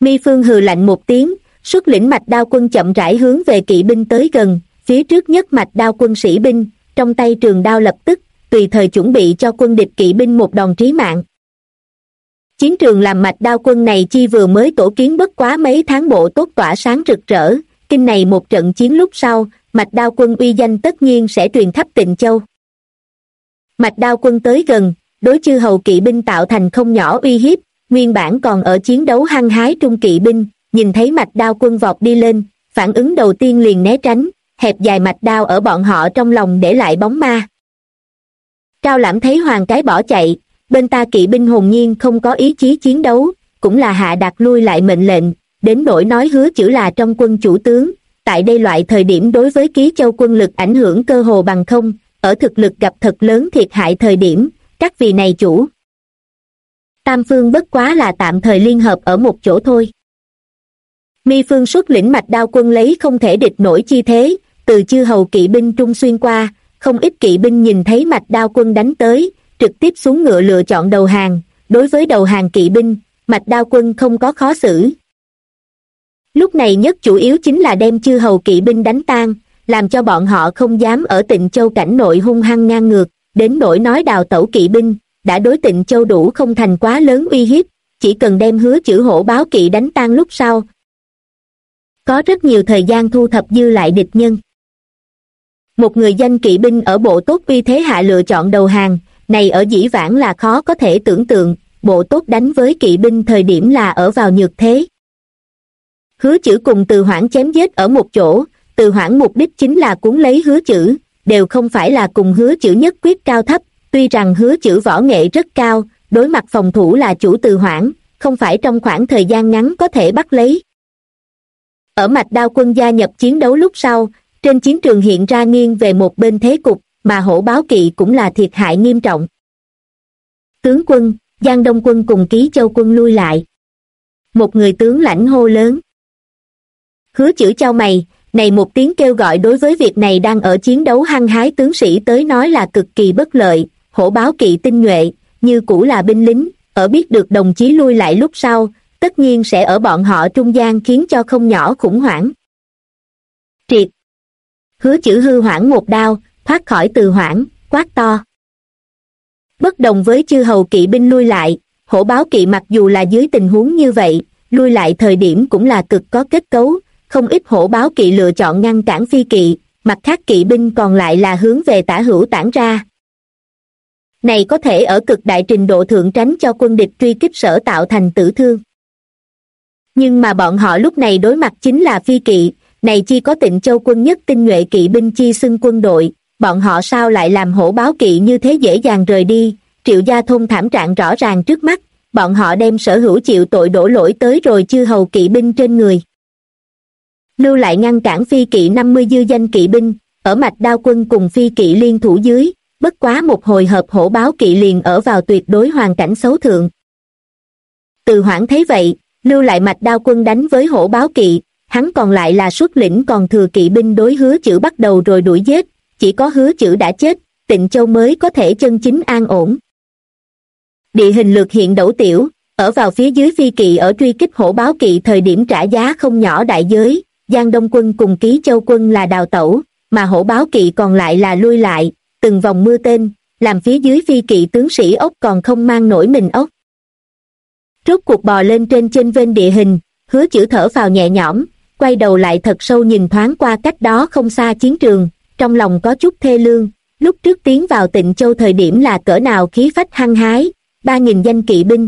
Mi Phương hừ lạnh một tiếng, xuất lĩnh Mạch Đao quân chậm rãi hướng về kỵ binh tới gần, phía trước nhất Mạch Đao quân sĩ binh, trong tay trường đao lập tức, tùy thời chuẩn bị cho quân địch kỵ binh một đòn trí mạng. Chiến trường làm Mạch Đao quân này chi vừa mới tổ kiến bất quá mấy tháng bộ tốt tỏa sáng rực rỡ, kinh này một trận chiến lúc sau, Mạch Đao quân uy danh tất nhiên sẽ truyền khắp Tịnh Châu. Mạch Đao quân tới gần, đối chư hầu kỵ binh tạo thành không nhỏ uy hiếp, nguyên bản còn ở chiến đấu hăng hái trung kỵ binh, nhìn thấy Mạch Đao quân vọt đi lên, phản ứng đầu tiên liền né tránh, hẹp dài mạch đao ở bọn họ trong lòng để lại bóng ma. Cao Lãm thấy Hoàng Cái bỏ chạy, bên ta kỵ binh hồn nhiên không có ý chí chiến đấu, cũng là hạ đạt lui lại mệnh lệnh, đến nỗi nói Hứa Chữ là trong quân chủ tướng, tại đây loại thời điểm đối với Ký Châu quân lực ảnh hưởng cơ hồ bằng không, ở thực lực gặp thật lớn thiệt hại thời điểm, các vị này chủ tam phương bất quá là tạm thời liên hợp ở một chỗ thôi. Mi Phương xuất lĩnh Mạch Đao quân lấy không thể địch nổi chi thế, từ chư hầu kỵ binh trung xuyên qua, không ít kỵ binh nhìn thấy Mạch Đao quân đánh tới, trực tiếp xuống ngựa lựa chọn đầu hàng, đối với đầu hàng kỵ binh, Mạch Đao quân không có khó xử. Lúc này nhất chủ yếu chính là đem chư hầu kỵ binh đánh tan, làm cho bọn họ không dám ở Tịnh Châu cảnh nội hung hăng ngang ngược, đến nỗi nói đào tẩu kỵ binh, đã đối Tịnh Châu đủ không thành quá lớn uy hiếp, chỉ cần đem Hứa Chữ hổ báo kỵ đánh tan lúc sau. Có rất nhiều thời gian thu thập dư lại địch nhân. Một người danh kỵ binh ở bộ tốt uy thế hạ lựa chọn đầu hàng, này ở dĩ vãng là khó có thể tưởng tượng, bộ tốt đánh với kỵ binh thời điểm là ở vào nhược thế. Hứa Chữ cùng Từ Hoảng chém giết ở một chỗ, Từ Hoảng mục đích chính là cuốn lấy Hứa Chữ, đều không phải là cùng Hứa Chữ nhất quyết cao thấp, tuy rằng Hứa Chữ võ nghệ rất cao, đối mặt phòng thủ là chủ Từ Hoảng, không phải trong khoảng thời gian ngắn có thể bắt lấy. Ở Mạch Đao quân gia nhập chiến đấu lúc sau, trên chiến trường hiện ra nghiêng về một bên thế cục, mà hổ báo kỵ cũng là thiệt hại nghiêm trọng. Tướng quân, Giang Đông quân cùng Ký Châu quân lui lại. Một người tướng lãnh hô lớn. Hứa Chữ chau mày, này một tiếng kêu gọi đối với việc này đang ở chiến đấu hăng hái tướng sĩ tới nói là cực kỳ bất lợi, hổ báo kỵ tinh nhuệ, như cũ là binh lính, ở biết được đồng chí lui lại lúc sau, tất nhiên sẽ ở bọn họ trung gian khiến cho không nhỏ khủng hoảng. Triệt! Hứa Chữ hư hoảng một đao, thoát khỏi Từ Hoảng, quát to. Bất đồng với chư hầu kỵ binh lui lại, hổ báo kỵ mặc dù là dưới tình huống như vậy, lui lại thời điểm cũng là cực có kết cấu, không ít hổ báo kỵ lựa chọn ngăn cản phi kỵ, mặt khác kỵ binh còn lại là hướng về tả hữu tản ra. Này có thể ở cực đại trình độ thượng tránh cho quân địch truy kích sở tạo thành tử thương. Nhưng mà bọn họ lúc này đối mặt chính là phi kỵ, này chi có Tịnh Châu quân nhất tinh nhuệ kỵ binh chi xưng quân đội, bọn họ sao lại làm hổ báo kỵ như thế dễ dàng rời đi, Triệu Gia Thôn thảm trạng rõ ràng trước mắt, bọn họ đem sở hữu chịu tội đổ lỗi tới rồi chư hầu kỵ binh trên người. Lưu lại ngăn cản phi kỵ 50 dư danh kỵ binh, ở Mạch Đao quân cùng phi kỵ liên thủ dưới, bất quá một hồi hợp hổ báo kỵ liền ở vào tuyệt đối hoàn cảnh xấu thượng. Từ Hoảng thấy vậy, lưu lại Mạch Đao quân đánh với hổ báo kỵ, hắn còn lại là xuất lĩnh còn thừa kỵ binh đối Hứa Chữ bắt đầu rồi đuổi giết, chỉ có Hứa Chữ đã chết, Tịnh Châu mới có thể chân chính an ổn. Địa hình lược hiện đẩu tiểu, ở vào phía dưới phi kỵ ở truy kích hổ báo kỵ thời điểm trả giá không nhỏ đại giới, Giang Đông quân cùng Ký Châu quân là đào tẩu, mà hổ báo kỵ còn lại là lui lại, từng vòng mưa tên, làm phía dưới phi kỵ tướng sĩ ốc còn không mang nổi mình ốc. Rốt cuộc bò lên trên vên địa hình, Hứa Chữ thở phào nhẹ nhõm, quay đầu lại thật sâu nhìn thoáng qua cách đó không xa chiến trường, trong lòng có chút thê lương, lúc trước tiến vào Tịnh Châu thời điểm là cỡ nào khí phách hăng hái, 3.000 danh kỵ binh.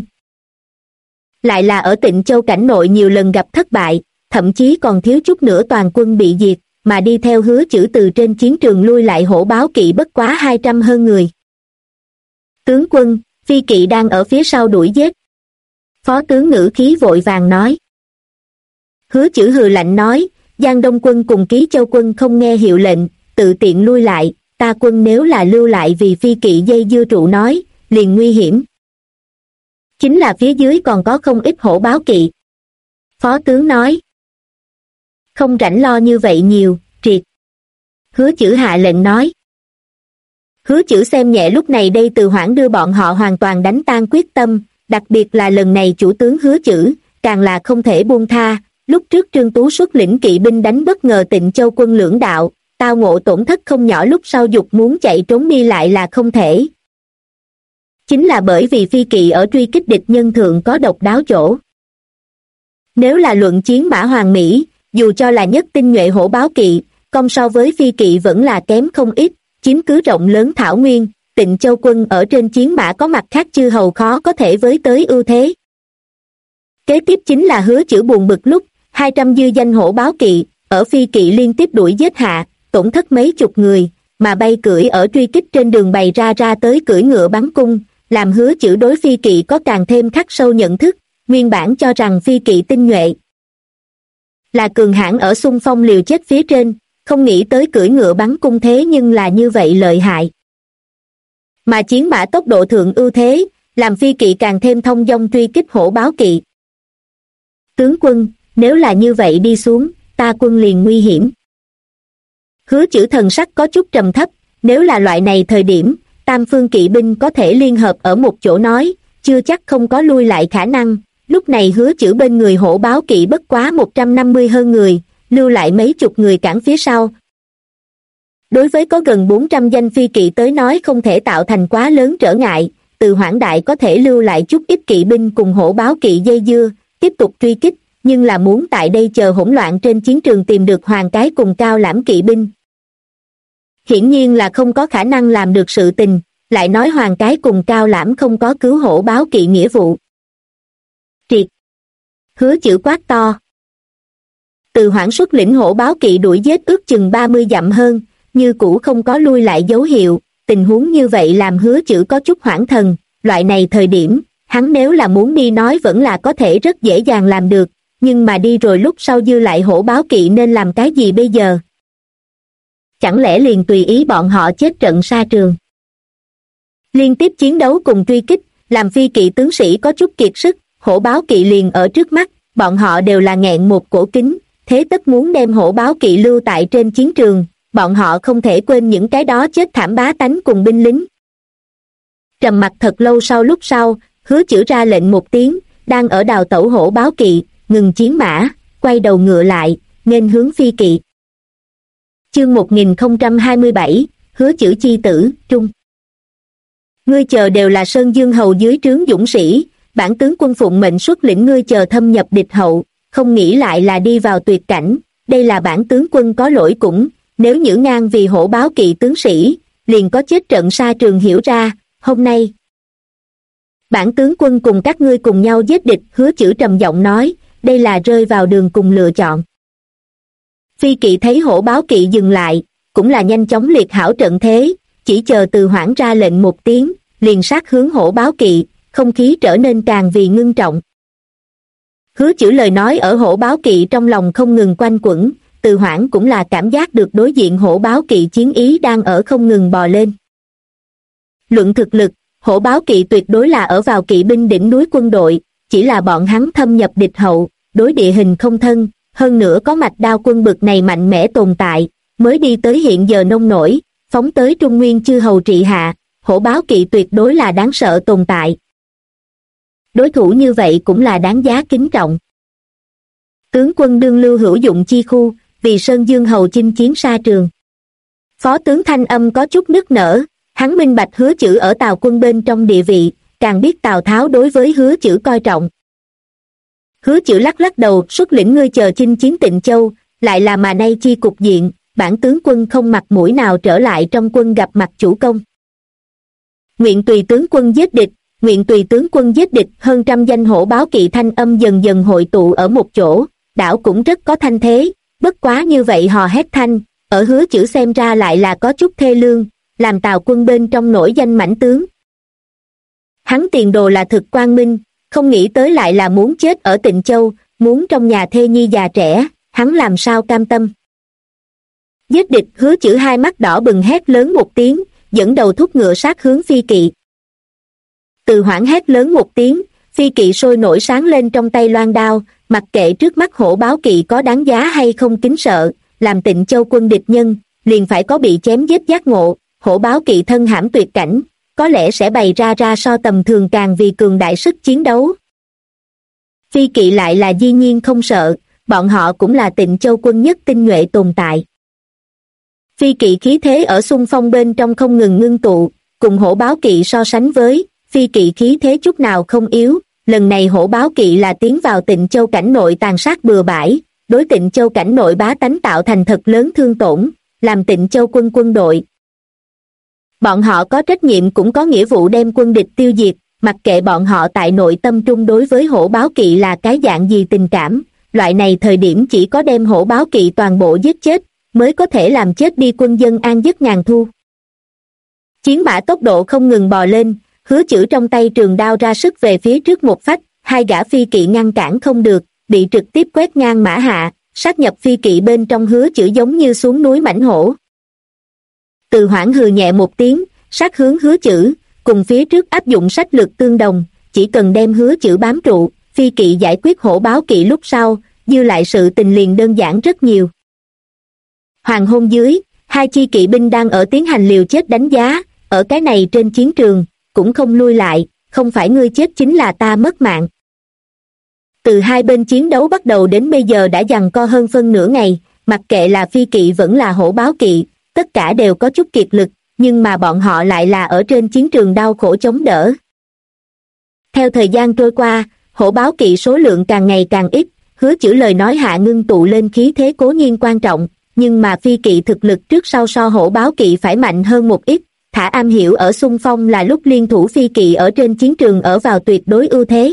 Lại là ở Tịnh Châu cảnh nội nhiều lần gặp thất bại, thậm chí còn thiếu chút nữa toàn quân bị diệt, mà đi theo Hứa Chữ từ trên chiến trường lui lại hổ báo kỵ bất quá 200 hơn người. Tướng quân, phi kỵ đang ở phía sau đuổi giết. Phó tướng ngữ khí vội vàng nói. Hứa Chữ hừ lạnh nói, Giang Đông quân cùng Ký Châu quân không nghe hiệu lệnh, tự tiện lui lại, ta quân nếu là lưu lại vì phi kỵ dây dưa trụ nói, liền nguy hiểm. Chính là phía dưới còn có không ít hổ báo kỵ. Phó tướng nói. Không rảnh lo như vậy nhiều, triệt. Hứa Chữ hạ lệnh nói. Hứa Chữ xem nhẹ lúc này đây Từ Hoảng đưa bọn họ hoàn toàn đánh tan quyết tâm, đặc biệt là lần này chủ tướng Hứa Chữ, càng là không thể buông tha. Lúc trước Trương Tú xuất lĩnh kỵ binh đánh bất ngờ Tịnh Châu quân lưỡng đạo, tao ngộ tổn thất không nhỏ, lúc sau dục muốn chạy trốn đi lại là không thể. Chính là bởi vì phi kỵ ở truy kích địch nhân thượng có độc đáo chỗ. Nếu là luận chiến mã hoàng mỹ, dù cho là nhất tinh nhuệ hổ báo kỵ, công so với phi kỵ vẫn là kém không ít, chiếm cứ rộng lớn thảo nguyên, Tịnh Châu quân ở trên chiến mã có mặt khác chư hầu khó có thể với tới ưu thế. Kế tiếp chính là Hứa Chữ buồn bực lúc 200 dư danh hổ báo kỵ ở phi kỵ liên tiếp đuổi giết hạ, tổn thất mấy chục người, mà bay cưỡi ở truy kích trên đường bày ra tới cưỡi ngựa bắn cung, làm Hứa Chữ đối phi kỵ có càng thêm khắc sâu nhận thức. Nguyên bản cho rằng phi kỵ tinh nhuệ là cường hãn ở xung phong liều chết phía trên, không nghĩ tới cưỡi ngựa bắn cung thế nhưng là như vậy lợi hại. Mà chiến mã tốc độ thượng ưu thế, làm phi kỵ càng thêm thông dong truy kích hổ báo kỵ. Tướng quân, nếu là như vậy đi xuống, ta quân liền nguy hiểm. Hứa Chữ thần sắc có chút trầm thấp, nếu là loại này thời điểm, tam phương kỵ binh có thể liên hợp ở một chỗ nói, chưa chắc không có lui lại khả năng. Lúc này Hứa Chữ bên người hổ báo kỵ bất quá 150 hơn người, lưu lại mấy chục người cản phía sau. Đối với có gần 400 danh phi kỵ tới nói không thể tạo thành quá lớn trở ngại, Từ Hoảng Đại có thể lưu lại chút ít kỵ binh cùng hổ báo kỵ dây dưa, tiếp tục truy kích, nhưng là muốn tại đây chờ hỗn loạn trên chiến trường tìm được Hoàng Cái cùng Cao Lãm kỵ binh. Hiển nhiên là không có khả năng làm được sự tình, lại nói Hoàng Cái cùng Cao Lãm không có cứu hổ báo kỵ nghĩa vụ. Triệt! Hứa Chữ quát to. Từ Hoảng xuất lĩnh hổ báo kỵ đuổi giết ước chừng 30 dặm hơn, như cũ không có lui lại dấu hiệu, tình huống như vậy làm Hứa Chữ có chút hoảng thần, loại này thời điểm, hắn nếu là muốn đi nói vẫn là có thể rất dễ dàng làm được, nhưng mà đi rồi lúc sau dư lại hổ báo kỵ nên làm cái gì bây giờ? Chẳng lẽ liền tùy ý bọn họ chết trận sa trường? Liên tiếp chiến đấu cùng truy kích, làm phi kỵ tướng sĩ có chút kiệt sức, hổ báo kỵ liền ở trước mắt, bọn họ đều là nghẹn một cổ kính, thế tất muốn đem hổ báo kỵ lưu tại trên chiến trường, bọn họ không thể quên những cái đó chết thảm bá tánh cùng binh lính. Trầm mặc thật lâu lúc sau, Hứa Chữ ra lệnh một tiếng, đang ở đào tẩu hổ báo kỵ, ngừng chiến mã, quay đầu ngựa lại, nghênh hướng phi kỵ. Chương 1027, Hứa Chữ chi tử, trung. Ngươi chờ đều là Sơn Dương hầu dưới trướng dũng sĩ, bản tướng quân phụng mệnh xuất lĩnh ngươi chờ thâm nhập địch hậu, không nghĩ lại là đi vào tuyệt cảnh, đây là bản tướng quân có lỗi cũng, nếu nhữ ngang vì hổ báo kỵ tướng sĩ, liền có chết trận sa trường hiểu ra, hôm nay. Bản tướng quân cùng các ngươi cùng nhau giết địch, Hứa Chữ trầm giọng nói, đây là rơi vào đường cùng lựa chọn. Phi kỵ thấy hổ báo kỵ dừng lại, cũng là nhanh chóng liệt hảo trận thế, chỉ chờ Từ Hoảng ra lệnh một tiếng, liền sát hướng hổ báo kỵ, không khí trở nên càng vì ngưng trọng. Hứa Chữ lời nói ở hổ báo kỵ trong lòng không ngừng quanh quẩn, Từ Hoảng cũng là cảm giác được đối diện hổ báo kỵ chiến ý đang ở không ngừng bò lên. Luận thực lực, hổ báo kỵ tuyệt đối là ở vào kỵ binh đỉnh núi quân đội, chỉ là bọn hắn thâm nhập địch hậu, đối địa hình không thân, hơn nữa có mạch đao quân bực này mạnh mẽ tồn tại, mới đi tới hiện giờ nông nổi, phóng tới Trung Nguyên chư hầu trị hạ, hổ báo kỵ tuyệt đối là đáng sợ tồn tại. Đối thủ như vậy cũng là đáng giá kính trọng. Tướng quân đương lưu hữu dụng chi khu, vì Sơn Dương hầu chinh chiến sa trường. Phó tướng thanh âm có chút nức nở, hắn minh bạch Hứa Chữ ở Tào quân bên trong địa vị, càng biết Tào Tháo đối với Hứa Chữ coi trọng. Hứa Chữ lắc lắc đầu, xuất lĩnh ngươi chờ chinh chiến Tịnh Châu, lại là mà nay chi cục diện, bản tướng quân không mặt mũi nào trở lại trong quân gặp mặt chủ công. Nguyện tùy tướng quân giết địch, nguyện tùy tướng quân giết địch, hơn trăm danh hổ báo kỵ thanh âm dần dần hội tụ ở một chỗ, đảo cũng rất có thanh thế, bất quá như vậy hò hét thanh, ở Hứa Chữ xem ra lại là có chút thê lương, làm Tào quân bên trong nổi danh mãnh tướng. Hắn tiền đồ là thực quang minh, không nghĩ tới lại là muốn chết ở Tịnh Châu, muốn trong nhà thê nhi già trẻ, hắn làm sao cam tâm. Giết địch, Hứa Chữ hai mắt đỏ bừng hét lớn một tiếng, dẫn đầu thúc ngựa sát hướng phi kỵ. Từ Hoảng hét lớn một tiếng, phi kỵ sôi nổi sáng lên trong tay loan đao, mặc kệ trước mắt hổ báo kỵ có đáng giá hay không kính sợ, làm Tịnh Châu quân địch nhân, liền phải có bị chém giết giác ngộ, hổ báo kỵ thân hãm tuyệt cảnh, có lẽ sẽ bày ra so tầm thường càng vì cường đại sức chiến đấu. Phi kỵ lại là dĩ nhiên không sợ, bọn họ cũng là Tịnh Châu quân nhất tinh nhuệ tồn tại. Phi kỵ khí thế ở xung phong bên trong không ngừng ngưng tụ, cùng hổ báo kỵ so sánh với, phi kỵ khí thế chút nào không yếu. Lần này hổ báo kỵ là tiến vào Tịnh Châu cảnh nội tàn sát bừa bãi, đối Tịnh Châu cảnh nội bá tánh tạo thành thật lớn thương tổn, làm Tịnh Châu quân đội. Bọn họ có trách nhiệm cũng có nghĩa vụ đem quân địch tiêu diệt, mặc kệ bọn họ tại nội tâm trung đối với hổ báo kỵ là cái dạng gì tình cảm, loại này thời điểm chỉ có đem hổ báo kỵ toàn bộ giết chết, mới có thể làm chết đi quân dân an giấc ngàn thu. Chiến mã tốc độ không ngừng bò lên, Hứa Chữ trong tay trường đao ra sức về phía trước một phách, hai gã phi kỵ ngăn cản không được, bị trực tiếp quét ngang mã hạ, sát nhập phi kỵ bên trong Hứa Chữ giống như xuống núi mãnh hổ. Từ Hoảng hừ nhẹ một tiếng, sát hướng Hứa Chữ, cùng phía trước áp dụng sách lược tương đồng, chỉ cần đem Hứa Chữ bám trụ, phi kỵ giải quyết hổ báo kỵ lúc sau, dư lại sự tình liền đơn giản rất nhiều. Hoàng hôn dưới, hai chi kỵ binh đang ở tiến hành liều chết đánh giá, ở cái này trên chiến trường, cũng không lui lại, không phải ngươi chết chính là ta mất mạng. Từ hai bên chiến đấu bắt đầu đến bây giờ đã giằng co hơn phân nửa ngày, mặc kệ là phi kỵ vẫn là hổ báo kỵ, tất cả đều có chút kiệt lực, nhưng mà bọn họ lại là ở trên chiến trường đau khổ chống đỡ. Theo thời gian trôi qua, hổ báo kỵ số lượng càng ngày càng ít, Hứa Chữ lời nói hạ ngưng tụ lên khí thế cố nhiên quan trọng, nhưng mà phi kỵ thực lực trước sau so hổ báo kỵ phải mạnh hơn một ít, thả am hiểu ở xung phong là lúc liên thủ phi kỵ ở trên chiến trường ở vào tuyệt đối ưu thế.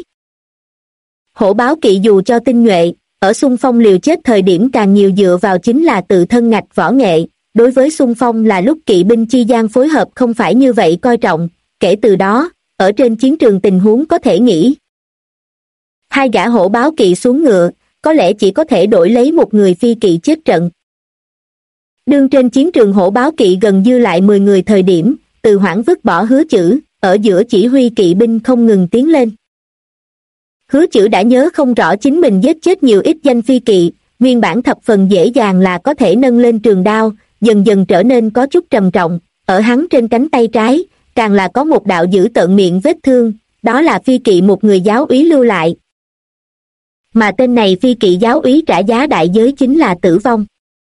Hổ báo kỵ dù cho tinh nhuệ, ở xung phong liều chết thời điểm càng nhiều dựa vào chính là tự thân ngạch võ nghệ, đối với xung phong là lúc kỵ binh chi gian phối hợp không phải như vậy coi trọng, kể từ đó, ở trên chiến trường tình huống có thể nghĩ. Hai gã hổ báo kỵ xuống ngựa, có lẽ chỉ có thể đổi lấy một người phi kỵ chết trận. Đương trên chiến trường hổ báo kỵ gần dư lại 10 người thời điểm, Từ Hoảng vứt bỏ Hứa Chữ, ở giữa chỉ huy kỵ binh không ngừng tiến lên. Hứa Chữ đã nhớ không rõ chính mình giết chết nhiều ít danh phi kỵ, nguyên bản thập phần dễ dàng là có thể nâng lên trường đao, dần dần trở nên có chút trầm trọng, ở hắn trên cánh tay trái, càng là có một đạo dữ tợn miệng vết thương, đó là phi kỵ một người giáo úy lưu lại. Mà tên này phi kỵ giáo úy trả giá đại giới chính là tử vong.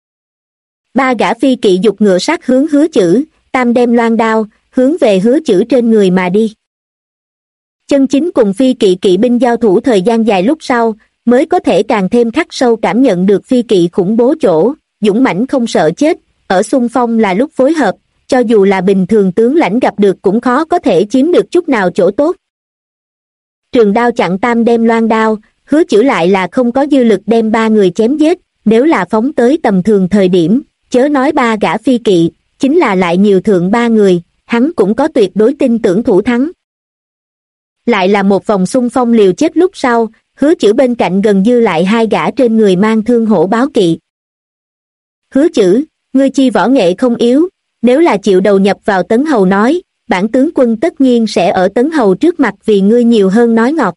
Ba gã phi kỵ giục ngựa sát hướng Hứa Chữ, tam đem loan đao, hướng về Hứa Chữ trên người mà đi. Chân chính cùng phi kỵ kỵ binh giao thủ thời gian dài lúc sau, mới có thể càng thêm khắc sâu cảm nhận được phi kỵ khủng bố chỗ, dũng mãnh không sợ chết, ở xung phong là lúc phối hợp, cho dù là bình thường tướng lãnh gặp được cũng khó có thể chiếm được chút nào chỗ tốt. Trường đao chặn tam đem loan đao, Hứa Chữ lại là không có dư lực đem ba người chém giết, nếu là phóng tới tầm thường thời điểm, chớ nói ba gã phi kỵ, chính là lại nhiều thượng ba người, hắn cũng có tuyệt đối tin tưởng thủ thắng. Lại là một vòng xung phong liều chết lúc sau, Hứa Chữ bên cạnh gần dư lại hai gã trên người mang thương hổ báo kỵ. Hứa Chữ, ngươi chi võ nghệ không yếu, nếu là chịu đầu nhập vào Tấn Hầu nói, bản tướng quân tất nhiên sẽ ở Tấn Hầu trước mặt vì ngươi nhiều hơn nói ngọt.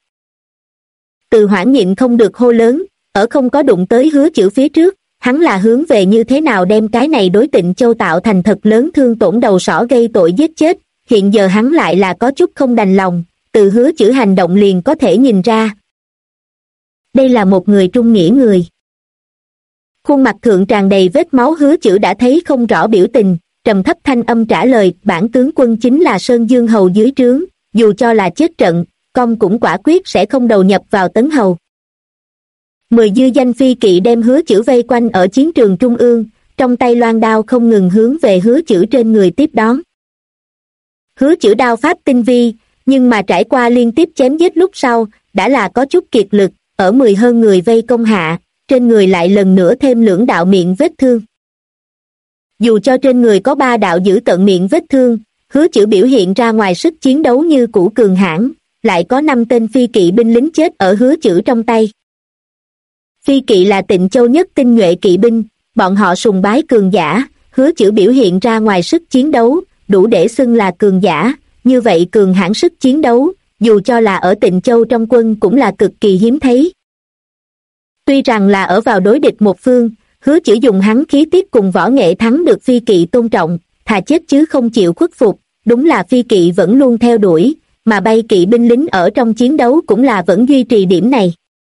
Từ Hoảng nhịn không được hô lớn, ở không có đụng tới Hứa Chữ phía trước, hắn là hướng về như thế nào đem cái này đối Tịnh Châu tạo thành thật lớn thương tổn đầu sỏ gây tội giết chết, hiện giờ hắn lại là có chút không đành lòng, từ Hứa Chữ hành động liền có thể nhìn ra. Đây là một người trung nghĩa người. Khuôn mặt thượng tràn đầy vết máu Hứa Chữ đã thấy không rõ biểu tình, trầm thấp thanh âm trả lời, bản tướng quân chính là Sơn Dương Hầu dưới trướng, dù cho là chết trận, con cũng quả quyết sẽ không đầu nhập vào Tấn Hầu. 10 dư danh phi kỵ đem Hứa Chữ vây quanh ở chiến trường trung ương, trong tay loan đao không ngừng hướng về Hứa Chữ trên người tiếp đón. Hứa Chữ đao pháp tinh vi, nhưng mà trải qua liên tiếp chém giết lúc sau, đã là có chút kiệt lực, ở 10 hơn người vây công hạ, trên người lại lần nữa thêm lưỡng đạo miệng vết thương. Dù cho trên người có 3 đạo giữ tận miệng vết thương, Hứa Chữ biểu hiện ra ngoài sức chiến đấu như cũ cường hãn, lại có 5 tên phi kỵ binh lính chết ở Hứa Chữ trong tay. Phi kỵ là Tịnh Châu nhất tinh nhuệ kỵ binh, bọn họ sùng bái cường giả, Hứa Chữ biểu hiện ra ngoài sức chiến đấu, đủ để xưng là cường giả, như vậy cường hãn sức chiến đấu, dù cho là ở Tịnh Châu trong quân cũng là cực kỳ hiếm thấy. Tuy rằng là ở vào đối địch một phương, Hứa Chữ dùng hắn khí tiết cùng võ nghệ thắng được phi kỵ tôn trọng, thà chết chứ không chịu khuất phục, đúng là phi kỵ vẫn luôn theo đuổi, mà bay kỵ binh lính ở trong chiến đấu cũng là vẫn duy trì điểm này.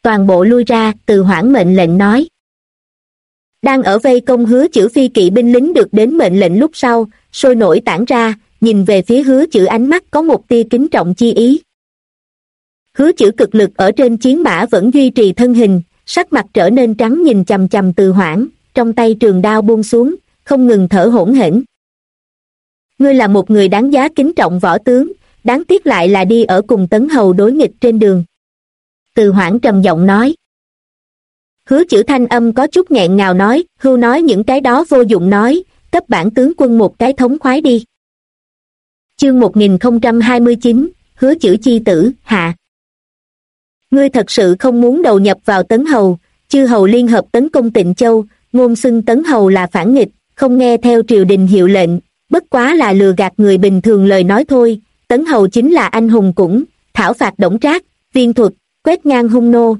toàn bộ lui ra. Từ Hoảng mệnh lệnh nói. Đang ở vây công Hứa Chữ phi kỵ binh lính được đến mệnh lệnh lúc sau, sôi nổi tản ra, nhìn về phía Hứa Chữ ánh mắt có một tia kính trọng chi ý. Hứa Chữ cực lực ở trên chiến mã vẫn duy trì thân hình, sắc mặt trở nên trắng nhìn chằm chằm Từ Hoảng, trong tay trường đao buông xuống, không ngừng thở hổn hển. Ngươi là một người đáng giá kính trọng võ tướng, đáng tiếc lại là đi ở cùng Tấn Hầu đối nghịch trên đường. Từ Hoảng trầm giọng nói. Hứa Chữ thanh âm có chút nghẹn ngào nói, hưu nói những cái đó vô dụng nói, cấp bản tướng quân một cái thống khoái đi. Chương 1029, Hứa Chữ chi tử, hạ. Ngươi thật sự không muốn đầu nhập vào Tấn Hầu, chư hầu liên hợp tấn công Tịnh Châu, ngôn xưng Tấn Hầu là phản nghịch, không nghe theo triều đình hiệu lệnh, bất quá là lừa gạt người bình thường lời nói thôi. Tấn Hầu chính là anh hùng cũng, thảo phạt Đổng Trác, viên thuật, quét ngang hung nô.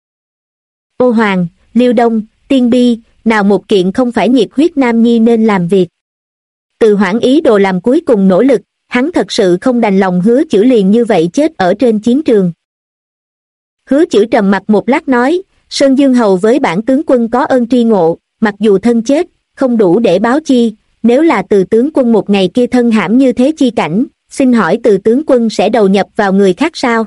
Ô Hoàng, Liêu Đông, Tiên Bi, nào một kiện không phải nhiệt huyết nam nhi nên làm việc. Từ Hoảng ý đồ làm cuối cùng nỗ lực, hắn thật sự không đành lòng Hứa Chữ liền như vậy chết ở trên chiến trường. Hứa Chữ trầm mặt một lát nói, Sơn Dương Hầu với bản tướng quân có ơn tri ngộ, mặc dù thân chết, không đủ để báo chi, nếu là Từ tướng quân một ngày kia thân hãm như thế chi cảnh, xin hỏi Từ tướng quân sẽ đầu nhập vào người khác sao?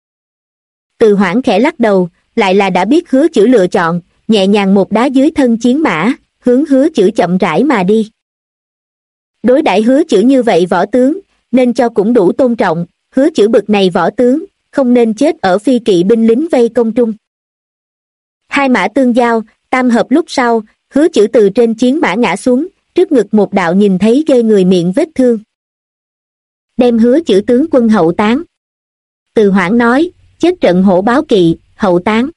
Từ Hoảng khẽ lắc đầu, lại là đã biết Hứa Chữ lựa chọn, nhẹ nhàng một đá dưới thân chiến mã, hướng Hứa Chữ chậm rãi mà đi. Đối đãi Hứa Chữ như vậy võ tướng, nên cho cũng đủ tôn trọng, Hứa Chữ bực này võ tướng, không nên chết ở phi kỵ binh lính vây công trung. Hai mã tương giao, tam hợp lúc sau, Hứa Chữ từ trên chiến mã ngã xuống, trước ngực một đạo nhìn thấy ghê người miệng vết thương. Đem Hứa Chữ tướng quân hậu táng. Từ Hoảng nói, chết trận hổ báo kỵ, hậu táng.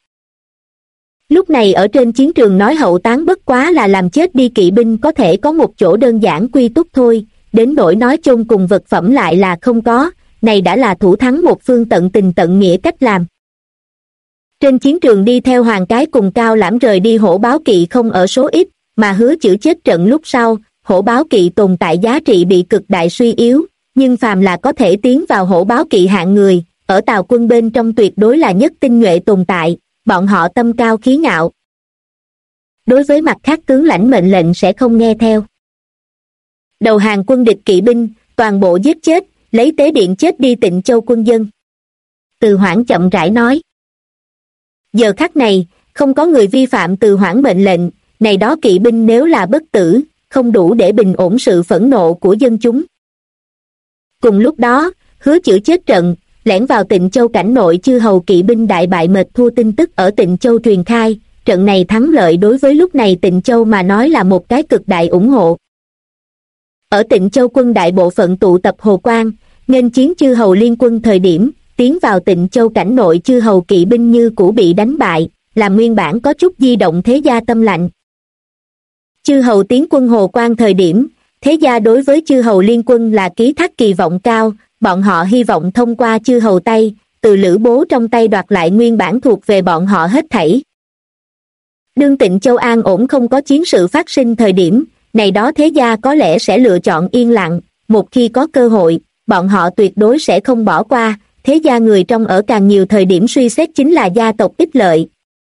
Lúc này ở trên chiến trường nói hậu táng bất quá là làm chết đi kỵ binh có thể có một chỗ đơn giản quy túc thôi, đến nỗi nói chôn cùng vật phẩm lại là không có, này đã là thủ thắng một phương tận tình tận nghĩa cách làm. Trên chiến trường đi theo Hoàng Cái cùng Cao Lãm rời đi hổ báo kỵ không ở số ít, mà Hứa Chữ chết trận lúc sau, hổ báo kỵ tồn tại giá trị bị cực đại suy yếu, nhưng phàm là có thể tiến vào hổ báo kỵ hạng người, ở Tào quân bên trong tuyệt đối là nhất tinh nhuệ tồn tại, bọn họ tâm cao khí ngạo. Đối với mặt khác tướng lãnh mệnh lệnh sẽ không nghe theo. Đầu hàng quân địch kỵ binh, toàn bộ giết chết, lấy tế điện chết đi Tịnh Châu quân dân. Từ Hoảng chậm rãi nói. Giờ khắc này, không có người vi phạm Từ Hoảng mệnh lệnh, này đó kỵ binh nếu là bất tử, không đủ để bình ổn sự phẫn nộ của dân chúng. Cùng lúc đó, Hứa Chữ chết trận, lẻn vào Tịnh Châu cảnh nội chư hầu kỵ binh đại bại mệt thua tin tức ở Tịnh Châu truyền khai, trận này thắng lợi đối với lúc này Tịnh Châu mà nói là một cái cực đại ủng hộ. Ở Tịnh Châu quân đại bộ phận tụ tập Hồ Quan, nghênh chiến chư hầu liên quân thời điểm, tiến vào Tịnh Châu cảnh nội chư hầu kỵ binh như cũ bị đánh bại, làm nguyên bản có chút di động thế gia tâm lạnh. Chư hầu tiến quân Hồ Quan thời điểm, thế gia đối với chư hầu liên quân là ký thác kỳ vọng cao, bọn họ hy vọng thông qua chư hầu tay, từ Lữ Bố trong tay đoạt lại nguyên bản thuộc về bọn họ hết thảy. Đương Tịnh Châu an ổn không có chiến sự phát sinh thời điểm, này đó thế gia có lẽ sẽ lựa chọn yên lặng, một khi có cơ hội, bọn họ tuyệt đối sẽ không bỏ qua, thế gia người trong ở càng nhiều thời điểm suy xét chính là gia tộc ích lợi.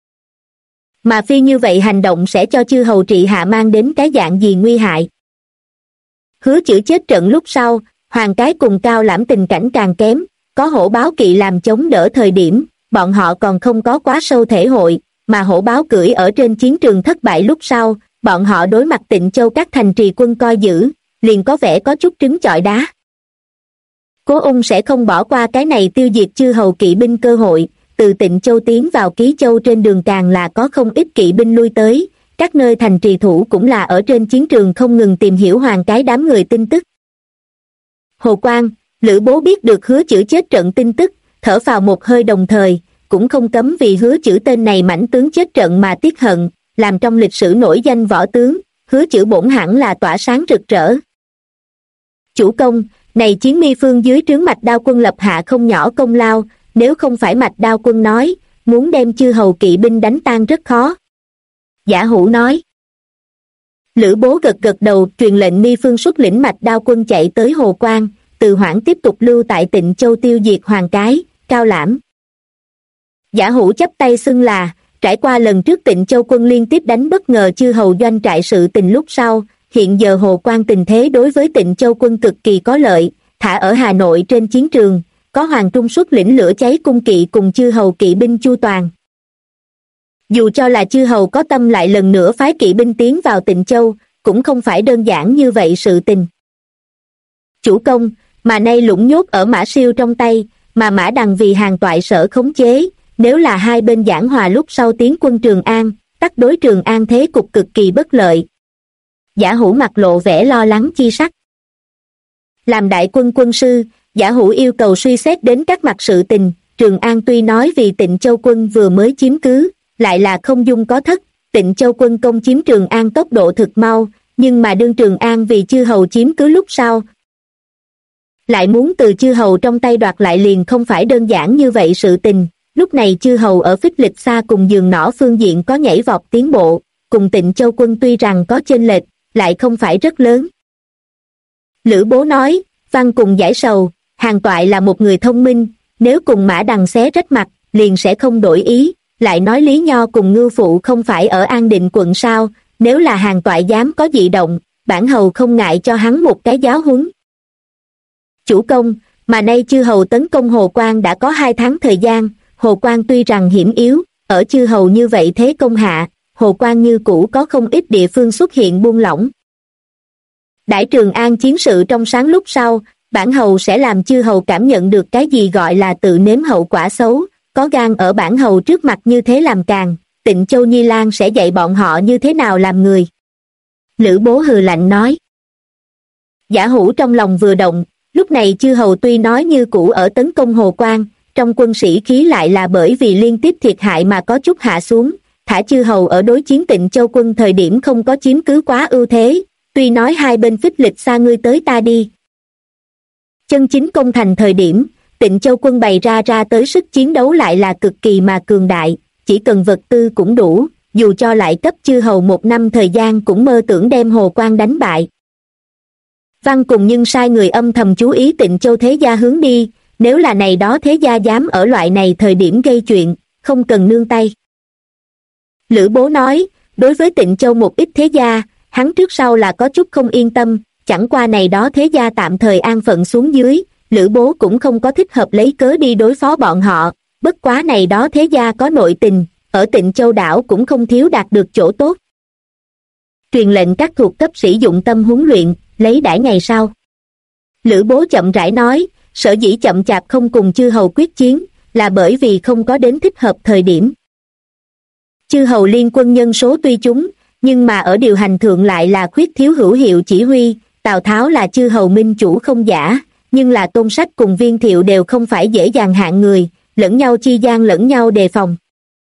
Mà phi như vậy hành động sẽ cho chư hầu trị hạ mang đến cái dạng gì nguy hại. Hứa Chữ chết trận lúc sau, Hoàng Cái cùng Cao Lãm tình cảnh càng kém, có hổ báo kỵ làm chống đỡ thời điểm, bọn họ còn không có quá sâu thể hội, mà hổ báo cưỡi ở trên chiến trường thất bại lúc sau, bọn họ đối mặt Tịnh Châu các thành trì quân coi giữ, liền có vẻ có chút trứng chọi đá. Cố Ung sẽ không bỏ qua cái này tiêu diệt chư hầu kỵ binh cơ hội, từ Tịnh Châu tiến vào Ký Châu trên đường càng là có không ít kỵ binh lui tới, các nơi thành trì thủ cũng là ở trên chiến trường không ngừng tìm hiểu Hoàng Cái đám người tin tức. Hồ Quan, Lữ Bố biết được Hứa Chữ chết trận tin tức, thở phào một hơi đồng thời, cũng không cấm vì Hứa Chữ tên này mãnh tướng chết trận mà tiếc hận, làm trong lịch sử nổi danh võ tướng, Hứa Chữ bổn hẳn là tỏa sáng rực rỡ. Chủ công, này chiến mi phương dưới trướng Mạch Đao quân lập hạ không nhỏ công lao, nếu không phải Mạch Đao quân nói, muốn đem chư hầu kỵ binh đánh tan rất khó. Giả Hữu nói. Lữ Bố gật gật đầu truyền lệnh mi phương xuất lĩnh Mạch Đao quân chạy tới Hồ Quan, Từ Hoảng tiếp tục lưu tại Tịnh Châu tiêu diệt Hoàng Cái, Cao Lãm. Giả Hủ chắp tay xưng là, trải qua lần trước Tịnh Châu quân liên tiếp đánh bất ngờ chư hầu doanh trại sự tình lúc sau, hiện giờ Hồ Quan tình thế đối với Tịnh Châu quân cực kỳ có lợi, thả ở Hà Nội trên chiến trường, có Hoàng Trung xuất lĩnh lửa cháy cung kỵ cùng chư hầu kỵ binh chu toàn. Dù cho là chư hầu có tâm lại lần nữa phái kỵ binh tiến vào Tịnh Châu, cũng không phải đơn giản như vậy sự tình. Chủ công, mà nay Lũng nhốt ở Mã Siêu trong tay, mà Mã Đằng vì Hàn Toại sở khống chế, nếu là hai bên giảng hòa lúc sau tiến quân Trường An, tất đối Trường An thế cục cực kỳ bất lợi. Giả Hủ mặt lộ vẻ lo lắng chi sắc. Làm đại quân quân sư, Giả Hủ yêu cầu suy xét đến các mặt sự tình. Trường An tuy nói vì Tịnh Châu quân vừa mới chiếm cứ, lại là không dung có thất. Tịnh Châu quân công chiếm Trường An tốc độ thực mau, nhưng mà đương Trường An vì chư hầu chiếm cứ lúc sau, lại muốn từ chư hầu trong tay đoạt lại liền không phải đơn giản như vậy sự tình. Lúc này chư hầu ở Phích Lịch Xa cùng Giường Nỏ phương diện có nhảy vọt tiến bộ, cùng Tịnh Châu quân tuy rằng có chênh lệch, lại không phải rất lớn. Lữ Bố nói, Văn cùng giải sầu, Hàn Toại là một người thông minh, nếu cùng Mã Đằng xé rách mặt, liền sẽ không đổi ý, lại nói Lý Nho cùng Ngưu Phụ không phải ở An Định quận sao, nếu là Hàn Toại dám có dị động, bản hầu không ngại cho hắn một cái giáo huấn. Chủ công, mà nay chư hầu tấn công Hồ Quan đã có 2 tháng thời gian, Hồ Quan tuy rằng hiểm yếu, ở chư hầu như vậy thế công hạ, Hồ Quan như cũ có không ít địa phương xuất hiện buông lỏng. Đại Trường An chiến sự trong sáng lúc sau, bản hầu sẽ làm chư hầu cảm nhận được cái gì gọi là tự nếm hậu quả xấu, có gan ở bản hầu trước mặt như thế làm càng, Tịnh Châu Nhi Lan sẽ dạy bọn họ như thế nào làm người. Lữ Bố hừ lạnh nói. Giả Hủ trong lòng vừa động, lúc này chư hầu tuy nói như cũ ở tấn công Hồ Quan, trong quân sĩ khí lại là bởi vì liên tiếp thiệt hại mà có chút hạ xuống, thả chư hầu ở đối chiến Tịnh Châu quân thời điểm không có chiếm cứ quá ưu thế, tuy nói hai bên Phích Lịch Xa ngươi tới ta đi. Chân chính công thành thời điểm, Tịnh Châu quân bày ra tới sức chiến đấu lại là cực kỳ mà cường đại, chỉ cần vật tư cũng đủ, dù cho lại cấp chư hầu 1 năm thời gian cũng mơ tưởng đem Hồ Quan đánh bại. Văn cùng nhưng sai người âm thầm chú ý Tịnh Châu thế gia hướng đi, nếu là này đó thế gia dám ở loại này thời điểm gây chuyện, không cần nương tay. Lữ Bố nói, đối với Tịnh Châu một ít thế gia, hắn trước sau là có chút không yên tâm, chẳng qua này đó thế gia tạm thời an phận xuống dưới, Lữ Bố cũng không có thích hợp lấy cớ đi đối phó bọn họ, bất quá này đó thế gia có nội tình, ở Tịnh Châu đảo cũng không thiếu đạt được chỗ tốt. Truyền lệnh các thuộc cấp sĩ dụng tâm huấn luyện, lấy đãi ngày sau. Lữ Bố chậm rãi nói, sở dĩ chậm chạp không cùng chư hầu quyết chiến, là bởi vì không có đến thích hợp thời điểm. Chư hầu liên quân nhân số tuy chúng, nhưng mà ở điều hành thượng lại là khuyết thiếu hữu hiệu chỉ huy, Tào Tháo là chư hầu minh chủ không giả, nhưng là Tôn Sách cùng Viên Thiệu đều không phải dễ dàng hạng người, lẫn nhau chi gian lẫn nhau đề phòng.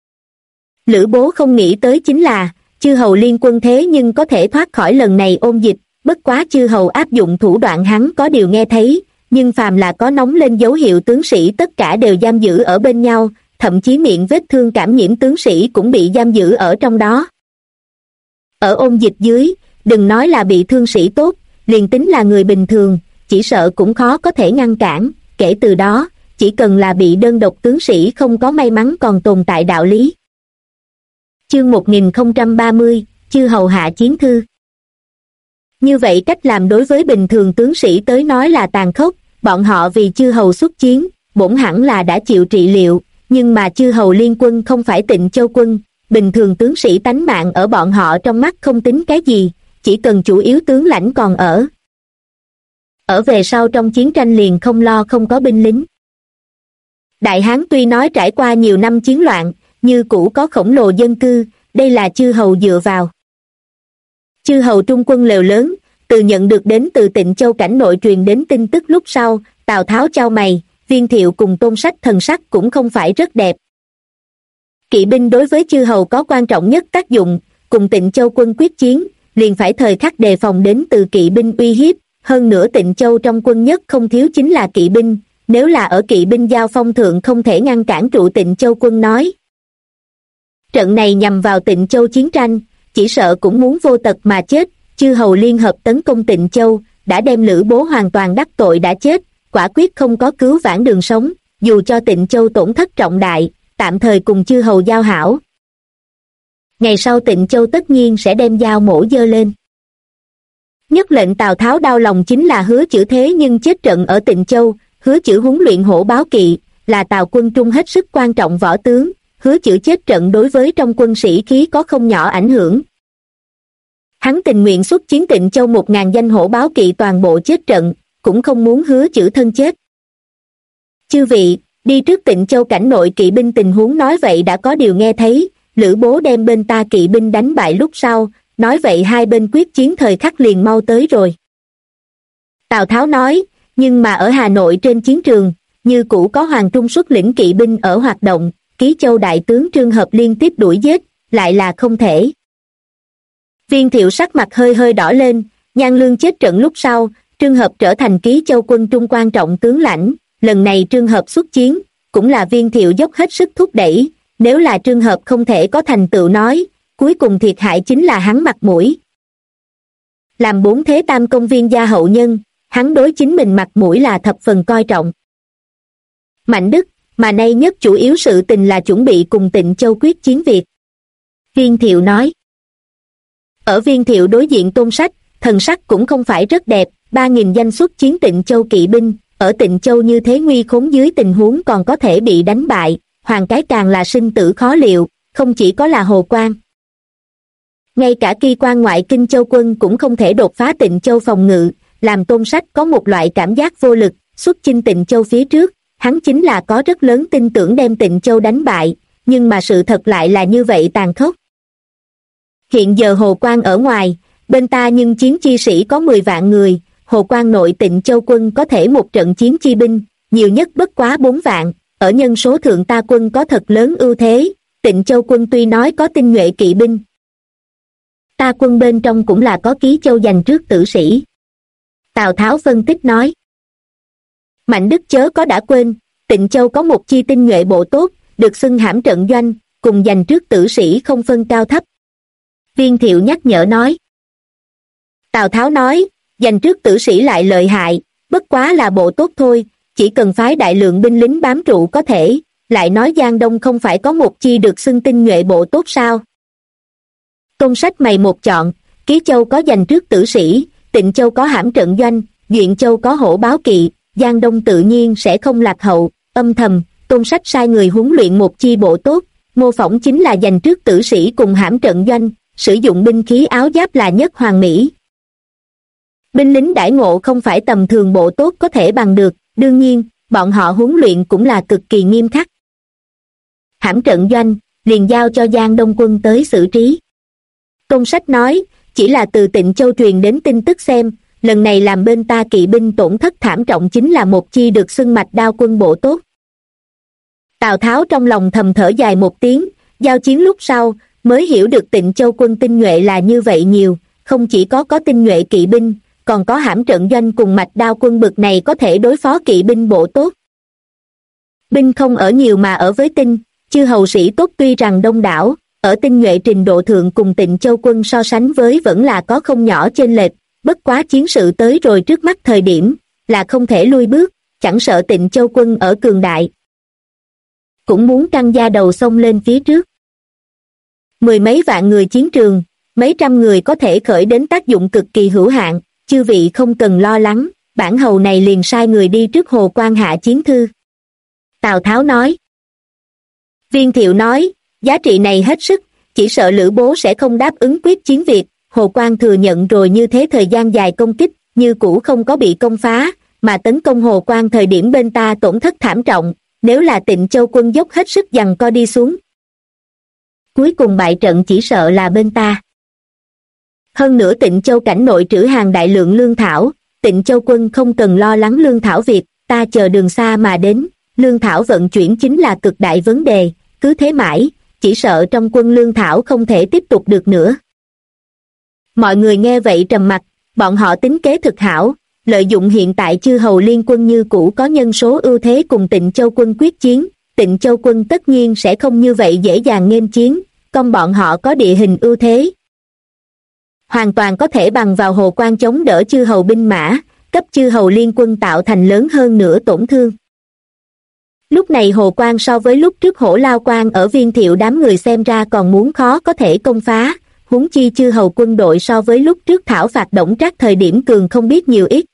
Lữ Bố không nghĩ tới chính là, chư hầu liên quân thế nhưng có thể thoát khỏi lần này ôn dịch, bất quá chư hầu áp dụng thủ đoạn hắn có điều nghe thấy, nhưng phàm là có nóng lên dấu hiệu tướng sĩ tất cả đều giam giữ ở bên nhau, thậm chí miệng vết thương cảm nhiễm tướng sĩ cũng bị giam giữ ở trong đó. Ở ôn dịch dưới, đừng nói là bị thương sĩ tốt, liền tính là người bình thường, chỉ sợ cũng khó có thể ngăn cản, kể từ đó, chỉ cần là bị đơn độc tướng sĩ không có may mắn còn tồn tại đạo lý. Chương 1030, chư hầu hạ chiến thư. Như vậy cách làm đối với bình thường tướng sĩ tới nói là tàn khốc, bọn họ vì chư hầu xuất chiến, bổn hẳn là đã chịu trị liệu, nhưng mà chư hầu liên quân không phải Tịnh Châu quân, bình thường tướng sĩ tánh mạng ở bọn họ trong mắt không tính cái gì, chỉ cần chủ yếu tướng lãnh còn ở. Ở về sau trong chiến tranh liền không lo không có binh lính. Đại Hán tuy nói trải qua nhiều năm chiến loạn, như cũ có khổng lồ dân cư, đây là chư hầu dựa vào. Chư hầu trung quân lều lớn, từ nhận được đến từ Tịnh Châu cảnh nội truyền đến tin tức lúc sau, Tào Tháo chau mày, Viên Thiệu cùng Tôn Sách thần sắc cũng không phải rất đẹp. Kỵ binh đối với chư hầu có quan trọng nhất tác dụng, cùng Tịnh Châu quân quyết chiến, liền phải thời khắc đề phòng đến từ kỵ binh uy hiếp, hơn nữa Tịnh Châu trong quân nhất không thiếu chính là kỵ binh, nếu là ở kỵ binh giao phong thượng không thể ngăn cản trụ Tịnh Châu quân nói. Trận này nhằm vào Tịnh Châu chiến tranh, chỉ sợ cũng muốn vô tật mà chết, chư hầu liên hợp tấn công Tịnh Châu, đã đem Lữ Bố hoàn toàn đắc tội đã chết, quả quyết không có cứu vãn đường sống, dù cho Tịnh Châu tổn thất trọng đại, tạm thời cùng chư hầu giao hảo. Ngày sau Tịnh Châu tất nhiên sẽ đem dao mổ giơ lên. Nhất lệnh Tào Tháo đau lòng chính là Hứa Chử thế nhưng chết trận ở Tịnh Châu. Hứa Chử huấn luyện hổ báo kỵ, là Tào quân trung hết sức quan trọng võ tướng. Hứa Chử chết trận đối với trong quân sĩ khí có không nhỏ ảnh hưởng. Hắn tình nguyện xuất chiến Tịnh Châu 1000 danh hổ báo kỵ toàn bộ chết trận, cũng không muốn Hứa Chử thân chết. Chư vị, đi trước Tịnh Châu cảnh nội kỵ binh tình huống nói vậy đã có điều nghe thấy. Lữ Bố đem bên ta kỵ binh đánh bại lúc sau, nói vậy hai bên quyết chiến thời khắc liền mau tới rồi. Tào Tháo nói, nhưng mà ở Hà Nội trên chiến trường, như cũ có Hoàng Trung xuất lĩnh kỵ binh ở hoạt động, Ký Châu đại tướng Trương Hợp liên tiếp đuổi giết, lại là không thể. Viên Thiệu sắc mặt hơi hơi đỏ lên, Nhan Lương chết trận lúc sau, Trương Hợp trở thành Ký Châu quân trung quan trọng tướng lãnh, lần này Trương Hợp xuất chiến, cũng là Viên Thiệu dốc hết sức thúc đẩy, nếu là Trương Hợp không thể có thành tựu nói, cuối cùng thiệt hại chính là hắn mặt mũi. Làm 4 thế tam công viên gia hậu nhân, hắn đối chính mình mặt mũi là thập phần coi trọng. Mạnh Đức, mà nay nhất chủ yếu sự tình là chuẩn bị cùng Tịnh Châu quyết chiến việc. Viên Thiệu nói. Ở Viên Thiệu đối diện Tôn Sách, thần sắc cũng không phải rất đẹp, 3000 danh xuất chiến Tịnh Châu kỵ binh, ở Tịnh Châu như thế nguy khốn dưới tình huống còn có thể bị đánh bại, hoàng cái càng là sinh tử khó liệu, không chỉ có là Hồ Quang. Ngay cả Kỳ quan ngoại Kinh Châu quân cũng không thể đột phá Tịnh Châu phòng ngự, làm Tôn Sách có một loại cảm giác vô lực, xuất chinh Tịnh Châu phía trước, hắn chính là có rất lớn tin tưởng đem Tịnh Châu đánh bại, nhưng mà sự thật lại là như vậy tàn khốc. Hiện giờ Hồ Quang ở ngoài, bên ta nhưng chiến chi sĩ có 10 vạn người, Hồ Quang nội Tịnh Châu quân có thể một trận chiến chi binh, nhiều nhất bất quá 4 vạn, ở nhân số thượng ta quân có thật lớn ưu thế, Tịnh Châu quân tuy nói có tinh nhuệ kỵ binh. Ta quân bên trong cũng là có Ký Châu giành trước tử sĩ. Tào Tháo phân tích nói. Mạnh Đức chớ có đã quên, Tịnh Châu có một chi tinh nhuệ bộ tốt, được xưng hãm trận doanh, cùng giành trước tử sĩ không phân cao thấp. Viên Thiệu nhắc nhở nói. Tào Tháo nói, giành trước tử sĩ lại lợi hại, bất quá là bộ tốt thôi, chỉ cần phái đại lượng binh lính bám trụ có thể, lại nói Giang Đông không phải có một chi được xưng tinh nhuệ bộ tốt sao. Tôn Sách mày một chọn, Ký Châu có giành trước tử sĩ, Tịnh Châu có hãm trận doanh, Duyện Châu có hổ báo kỵ, Giang Đông tự nhiên sẽ không lạc hậu, âm thầm, Tôn Sách sai người huấn luyện một chi bộ tốt, mô phỏng chính là giành trước tử sĩ cùng hãm trận doanh, sử dụng binh khí áo giáp là nhất hoàn mỹ. Binh lính đãi ngộ không phải tầm thường bộ tốt có thể bằng được, đương nhiên, bọn họ huấn luyện cũng là cực kỳ nghiêm khắc. Hãm trận doanh, liền giao cho Giang Đông quân tới xử trí. Tôn Sách nói, chỉ là từ Tịnh Châu truyền đến tin tức xem, lần này làm bên ta kỵ binh tổn thất thảm trọng chính là một chi được xưng Mạch Đao quân bộ tốt. Tào Tháo trong lòng thầm thở dài một tiếng, giao chiến lúc sau, mới hiểu được Tịnh Châu quân tinh nhuệ là như vậy nhiều, không chỉ có tinh nhuệ kỵ binh, còn có hãm trận doanh cùng Mạch Đao quân bực này có thể đối phó kỵ binh bộ tốt. Binh không ở nhiều mà ở với tinh, chư hầu sĩ tốt tuy rằng đông đảo, ở tinh nhuệ trình độ thượng cùng Tịnh Châu quân so sánh với vẫn là có không nhỏ chênh lệch, bất quá chiến sự tới rồi trước mắt thời điểm, là không thể lui bước, chẳng sợ Tịnh Châu quân ở cường đại. Cũng muốn căng da đầu xông lên phía trước. 10 mấy vạn người chiến trường, mấy trăm người có thể khởi đến tác dụng cực kỳ hữu hạn, chư vị không cần lo lắng, bản hầu này liền sai người đi trước Hồ Quan hạ chiến thư. Tào Tháo nói. Viên Thiệu nói, giá trị này hết sức, chỉ sợ Lữ Bố sẽ không đáp ứng quyết chiến việc, Hồ Quan thừa nhận rồi như thế thời gian dài công kích, như cũ không có bị công phá, mà tấn công Hồ Quan thời điểm bên ta tổn thất thảm trọng, nếu là Tịnh Châu quân dốc hết sức giằng co đi xuống. Cuối cùng bại trận chỉ sợ là bên ta. Hơn nữa Tịnh Châu cảnh nội trữ hàng đại lượng lương thảo, Tịnh Châu quân không cần lo lắng lương thảo việc, ta chờ đường xa mà đến, lương thảo vận chuyển chính là cực đại vấn đề, cứ thế mãi, chỉ sợ trong quân lương thảo không thể tiếp tục được nữa. Mọi người nghe vậy trầm mặc, bọn họ tính kế thực hảo, lợi dụng hiện tại chư hầu liên quân như cũ có nhân số ưu thế cùng Tịnh Châu quân quyết chiến, Tịnh Châu quân tất nhiên sẽ không như vậy dễ dàng nghênh chiến, còn bọn họ có địa hình ưu thế. Hoàn toàn có thể bằng vào Hồ Quan chống đỡ chư hầu binh mã, cấp chư hầu liên quân tạo thành lớn hơn nữa tổn thương. Lúc này Hồ Quan so với lúc trước Hổ Lao Quan ở Viên Thiệu đám người xem ra còn muốn khó có thể công phá, huống chi chư hầu quân đội so với lúc trước thảo phạt Đổng Trác thời điểm cường không biết nhiều ít.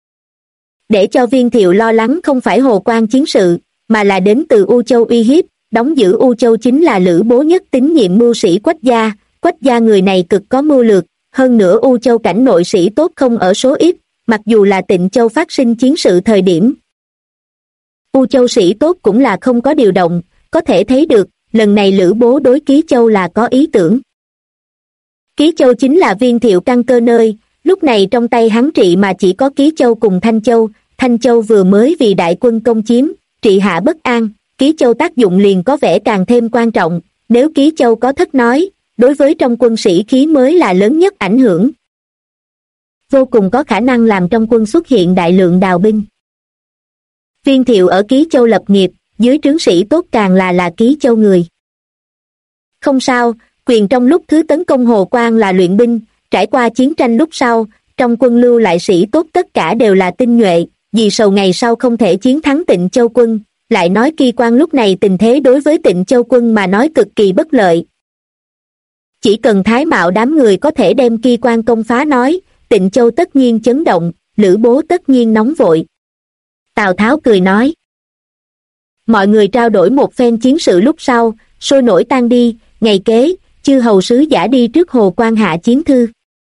Để cho Viên Thiệu lo lắng không phải Hồ Quan chiến sự, mà là đến từ U Châu uy hiếp, đóng giữ U Châu chính là Lữ Bố nhất tín nhiệm mưu sĩ Quách Gia người này cực có mưu lược, hơn nữa U Châu cảnh nội sĩ tốt không ở số ít, mặc dù là Tịnh Châu phát sinh chiến sự thời điểm. U Châu sĩ tốt cũng là không có điều động, có thể thấy được, lần này Lữ Bố đối Ký Châu là có ý tưởng. Ký Châu chính là Viên Thiệu căn cơ nơi, lúc này trong tay hắn trị mà chỉ có Ký Châu cùng Thanh Châu vừa mới vì đại quân công chiếm, trị hạ bất an, Ký Châu tác dụng liền có vẻ càng thêm quan trọng, nếu Ký Châu có thất nói, đối với trong quân sĩ khí mới là lớn nhất ảnh hưởng. Vô cùng có khả năng làm trong quân xuất hiện đại lượng đào binh. Viên Thiệu ở Ký Châu lập nghiệp, dưới trướng sĩ tốt càng là Ký Châu người. Không sao, quyền trong lúc thứ tấn công Hồ Quan là luyện binh, trải qua chiến tranh lúc sau, trong quân lưu lại sĩ tốt tất cả đều là tinh nhuệ, vì sầu ngày sau không thể chiến thắng Tịnh Châu quân, lại nói Kỳ Quan lúc này tình thế đối với Tịnh Châu quân mà nói cực kỳ bất lợi. Chỉ cần Thái Mạo đám người có thể đem Kỳ Quan công phá nói, Tịnh Châu tất nhiên chấn động, Lữ Bố tất nhiên nóng vội. Tào Tháo cười nói. Mọi người trao đổi một phen chiến sự lúc sau, sôi nổi tan đi, ngày kế, chư hầu sứ giả đi trước Hồ Quan hạ chiến thư.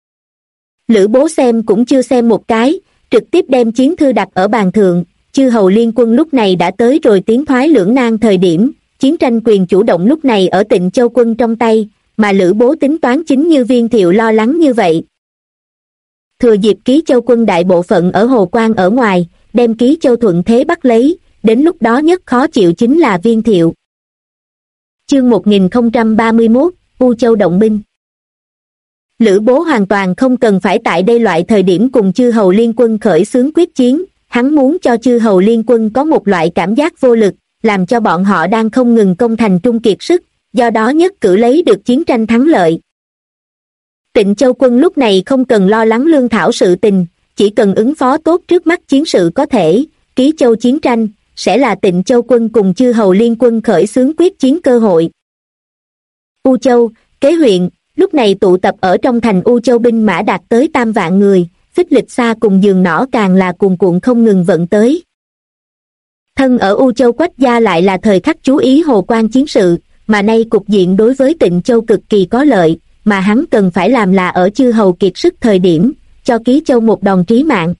Lữ Bố xem cũng chưa xem một cái, trực tiếp đem chiến thư đặt ở bàn thượng, chư hầu liên quân lúc này đã tới rồi tiến thoái lưỡng nan thời điểm, chiến tranh quyền chủ động lúc này ở Tịnh Châu quân trong tay, mà Lữ Bố tính toán chính như Viên Thiệu lo lắng như vậy. Thừa dịp Ký Châu quân đại bộ phận ở Hồ Quan ở ngoài, đem Ký Châu thuận thế bắt lấy, đến lúc đó nhất khó chịu chính là Viên Thiệu. Chương 1031, U Châu động binh. Lữ Bố hoàn toàn không cần phải tại đây loại thời điểm cùng chư hầu liên quân khởi xướng quyết chiến, hắn muốn cho chư hầu liên quân có một loại cảm giác vô lực, làm cho bọn họ đang không ngừng công thành trung kiệt sức, do đó nhất cử lấy được chiến tranh thắng lợi. Tịnh Châu quân lúc này không cần lo lắng lương thảo sự tình, chỉ cần ứng phó tốt trước mắt chiến sự có thể, Ký Châu chiến tranh, sẽ là Tịnh Châu quân cùng chư hầu liên quân khởi xướng quyết chiến cơ hội. U Châu, Kế huyện, lúc này tụ tập ở trong thành U Châu binh mã đạt tới 3 vạn người, Phích Lịch Sa cùng Giường Nỏ càng là cuồn cuộn không ngừng vận tới. Thân ở U Châu Quách gia lại là thời khắc chú ý Hồ Quan chiến sự, mà nay cục diện đối với Tịnh Châu cực kỳ có lợi, mà hắn cần phải làm là ở chư hầu kiệt sức thời điểm, cho Ký Châu một đòn trí mạng.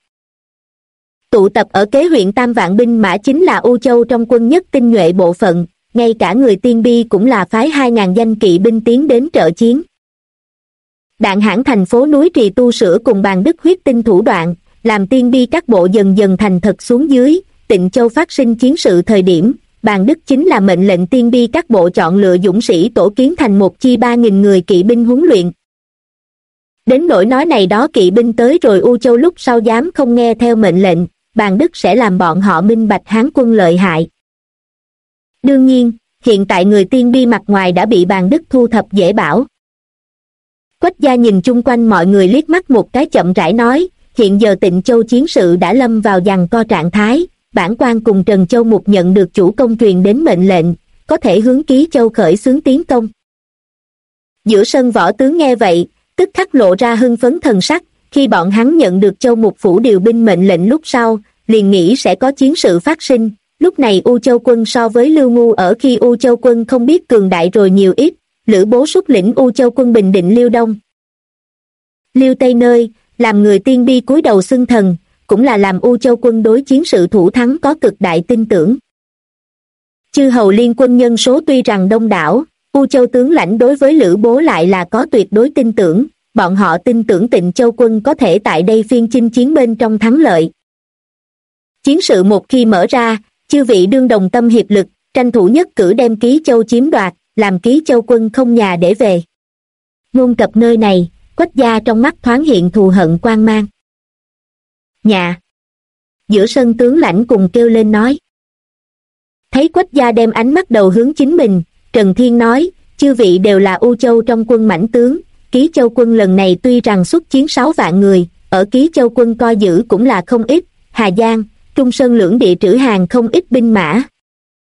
Tụ tập ở Kế huyện 3 vạn binh mã chính là U Châu trong quân nhất tinh nhuệ bộ phận, ngay cả người Tiên Bi cũng là phái 2.000 danh kỵ binh tiến đến trợ chiến. Đạn hãn thành phố núi Trì tu sửa cùng Bàn Đức huyết tinh thủ đoạn, làm Tiên Bi các bộ dần dần thành thật xuống dưới, Tịnh Châu phát sinh chiến sự thời điểm, Bàn Đức chính là mệnh lệnh Tiên Bi các bộ chọn lựa dũng sĩ tổ kiến thành một chi 3.000 người kỵ binh huấn luyện. Đến nỗi nói này đó kỵ binh tới rồi U Châu lúc sau dám không nghe theo mệnh lệnh, Bàn Đức sẽ làm bọn họ minh bạch Hán quân lợi hại. Đương nhiên, hiện tại người Tiên Bi mặt ngoài đã bị Bàn Đức thu thập dễ bảo. Quách gia nhìn chung quanh mọi người liếc mắt một cái chậm rãi nói, hiện giờ Tịnh Châu chiến sự đã lâm vào giằng co trạng thái, bản quan cùng Trần Châu Mục nhận được chủ công truyền đến mệnh lệnh, có thể hướng Ký Châu khởi xướng tiến công. Giữa sân võ tướng nghe vậy, tức khắc lộ ra hưng phấn thần sắc, khi bọn hắn nhận được Châu Mục phủ điều binh mệnh lệnh lúc sau, liền nghĩ sẽ có chiến sự phát sinh, lúc này U Châu quân so với Lưu Ngu ở khi U Châu quân không biết cường đại rồi nhiều ít, Lữ Bố xuất lĩnh U Châu quân bình định Liêu Đông. Liêu Tây nơi, làm người Tiên Bi cúi đầu xưng thần, cũng là làm U Châu quân đối chiến sự thủ thắng có cực đại tin tưởng. Chư hầu liên quân nhân số tuy rằng đông đảo, U Châu tướng lãnh đối với Lữ Bố lại là có tuyệt đối tin tưởng, bọn họ tin tưởng Tịnh Châu quân có thể tại đây phiên chinh chiến bên trong thắng lợi. Chiến sự một khi mở ra, chư vị đương đồng tâm hiệp lực, tranh thủ nhất cử đem Ký Châu chiếm đoạt, làm Ký Châu quân không nhà để về. Ngôn cập nơi này, Quách gia trong mắt thoáng hiện thù hận quang mang. Nhà! Giữa sân tướng lãnh cùng kêu lên nói. Thấy Quách gia đem ánh mắt đầu hướng chính mình, Trần Thiên nói, chư vị đều là U Châu trong quân mãnh tướng, Ký Châu quân lần này tuy rằng xuất chiến 6 vạn người, ở Ký Châu quân coi giữ cũng là không ít, Hà Giang, Trung Sơn lưỡng địa trữ hàng không ít binh mã.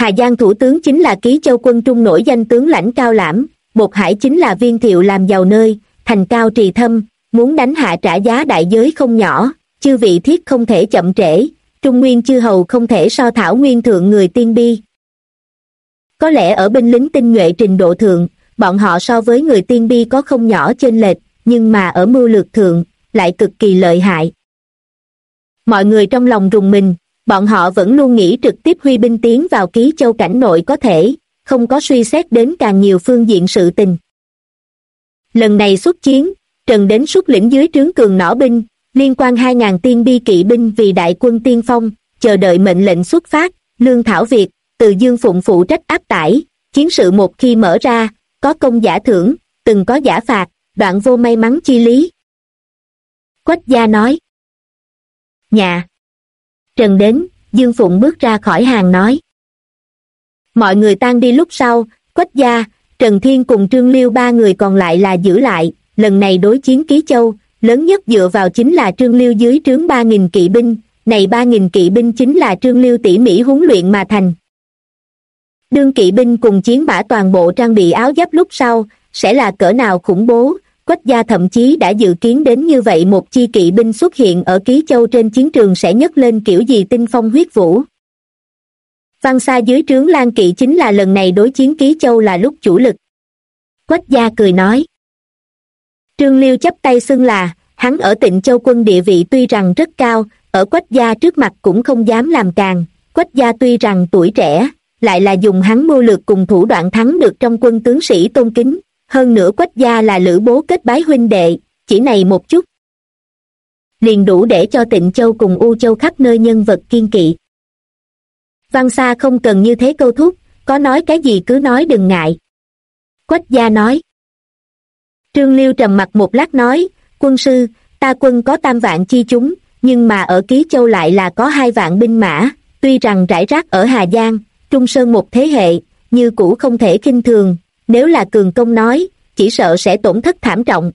Hà Giang thủ tướng chính là Ký Châu quân trung nổi danh tướng lãnh Cao Lãm, Bột Hải chính là viên thiệu làm giàu nơi thành Cao Trì Thâm, muốn đánh hạ trả giá đại giới không nhỏ, chư vị thiết không thể chậm trễ, Trung Nguyên chư hầu không thể so thảo nguyên thượng người tiên bi. Có lẽ ở binh lính tinh nhuệ trình độ thượng, bọn họ so với người tiên bi có không nhỏ chênh lệch, nhưng mà ở mưu lược thượng, lại cực kỳ lợi hại. Mọi người trong lòng rùng mình, bọn họ vẫn luôn nghĩ trực tiếp huy binh tiến vào Ký Châu cảnh nội có thể, không có suy xét đến càng nhiều phương diện sự tình. Lần này xuất chiến, Trần đến xuất lĩnh dưới trướng cường nỏ binh, liên quan 2.000 tiên bi kỵ binh vì đại quân tiên phong, chờ đợi mệnh lệnh xuất phát, lương thảo việc, từ Dương Phụng phụ trách áp tải, chiến sự một khi mở ra, có công giả thưởng, từng có giả phạt, đoạn vô may mắn chi lý. Quách gia nói. Nhà. Trần đến, Dương Phụng bước ra khỏi hàng nói. Mọi người tan đi lúc sau, Quách gia, Trần Thiên cùng Trương Liêu ba người còn lại là giữ lại, lần này đối chiến Ký Châu, lớn nhất dựa vào chính là Trương Liêu dưới trướng 3.000 kỵ binh, này 3.000 kỵ binh chính là Trương Liêu tỉ mỉ huấn luyện mà thành. Đương kỵ binh cùng chiến mã toàn bộ trang bị áo giáp lúc sau, sẽ là cỡ nào khủng bố, Quách gia thậm chí đã dự kiến đến như vậy một chi kỵ binh xuất hiện ở Ký Châu trên chiến trường sẽ nhấc lên kiểu gì tinh phong huyết vũ. Văn Sa dưới trướng Lan kỵ chính là lần này đối chiến Ký Châu là lúc chủ lực. Quách gia cười nói. Trương Liêu chắp tay xưng là, hắn ở Tịnh Châu quân địa vị tuy rằng rất cao, ở Quách gia trước mặt cũng không dám làm càn, Quách gia tuy rằng tuổi trẻ, lại là dùng hắn mưu lược cùng thủ đoạn thắng được trong quân tướng sĩ tôn kính, hơn nữa Quách gia là Lữ Bố kết bái huynh đệ, chỉ này một chút liền đủ để cho Tịnh Châu cùng U Châu khắp nơi nhân vật kiên kỵ. Văn Sa không cần như thế câu thúc, có nói cái gì cứ nói đừng ngại. Quách gia nói. Trương Liêu trầm mặt một lát nói, quân sư, ta quân có 3 vạn chi chúng, nhưng mà ở Ký Châu lại là có 2 vạn binh mã, tuy rằng rải rác ở Hà Giang, Trung Sơn một thế hệ, như cũ không thể khinh thường, nếu là cường công nói, chỉ sợ sẽ tổn thất thảm trọng.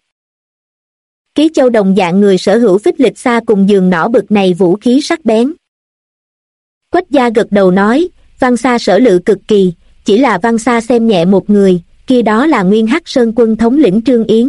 Ký Châu đồng dạng người sở hữu phích lịch xa cùng giường nỏ bực này vũ khí sắc bén. Quách gia gật đầu nói, Văn Sa sở lự cực kỳ, chỉ là Văn Sa xem nhẹ một người, kia đó là Nguyên Hắc Sơn quân thống lĩnh Trương Yến.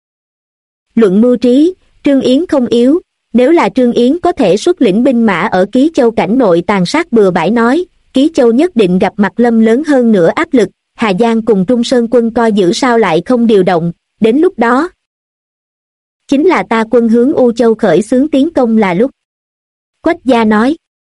Luận mưu trí, Trương Yến không yếu, nếu là Trương Yến có thể xuất lĩnh binh mã ở Ký Châu cảnh nội tàn sát bừa bãi nói, Ký Châu nhất định gặp mặt lâm lớn hơn nữa áp lực, Hà Giang cùng Trung Sơn quân coi giữ sao lại không điều động, đến lúc đó chính là ta quân hướng U Châu khởi xướng tiến công là lúc. Quách gia nói.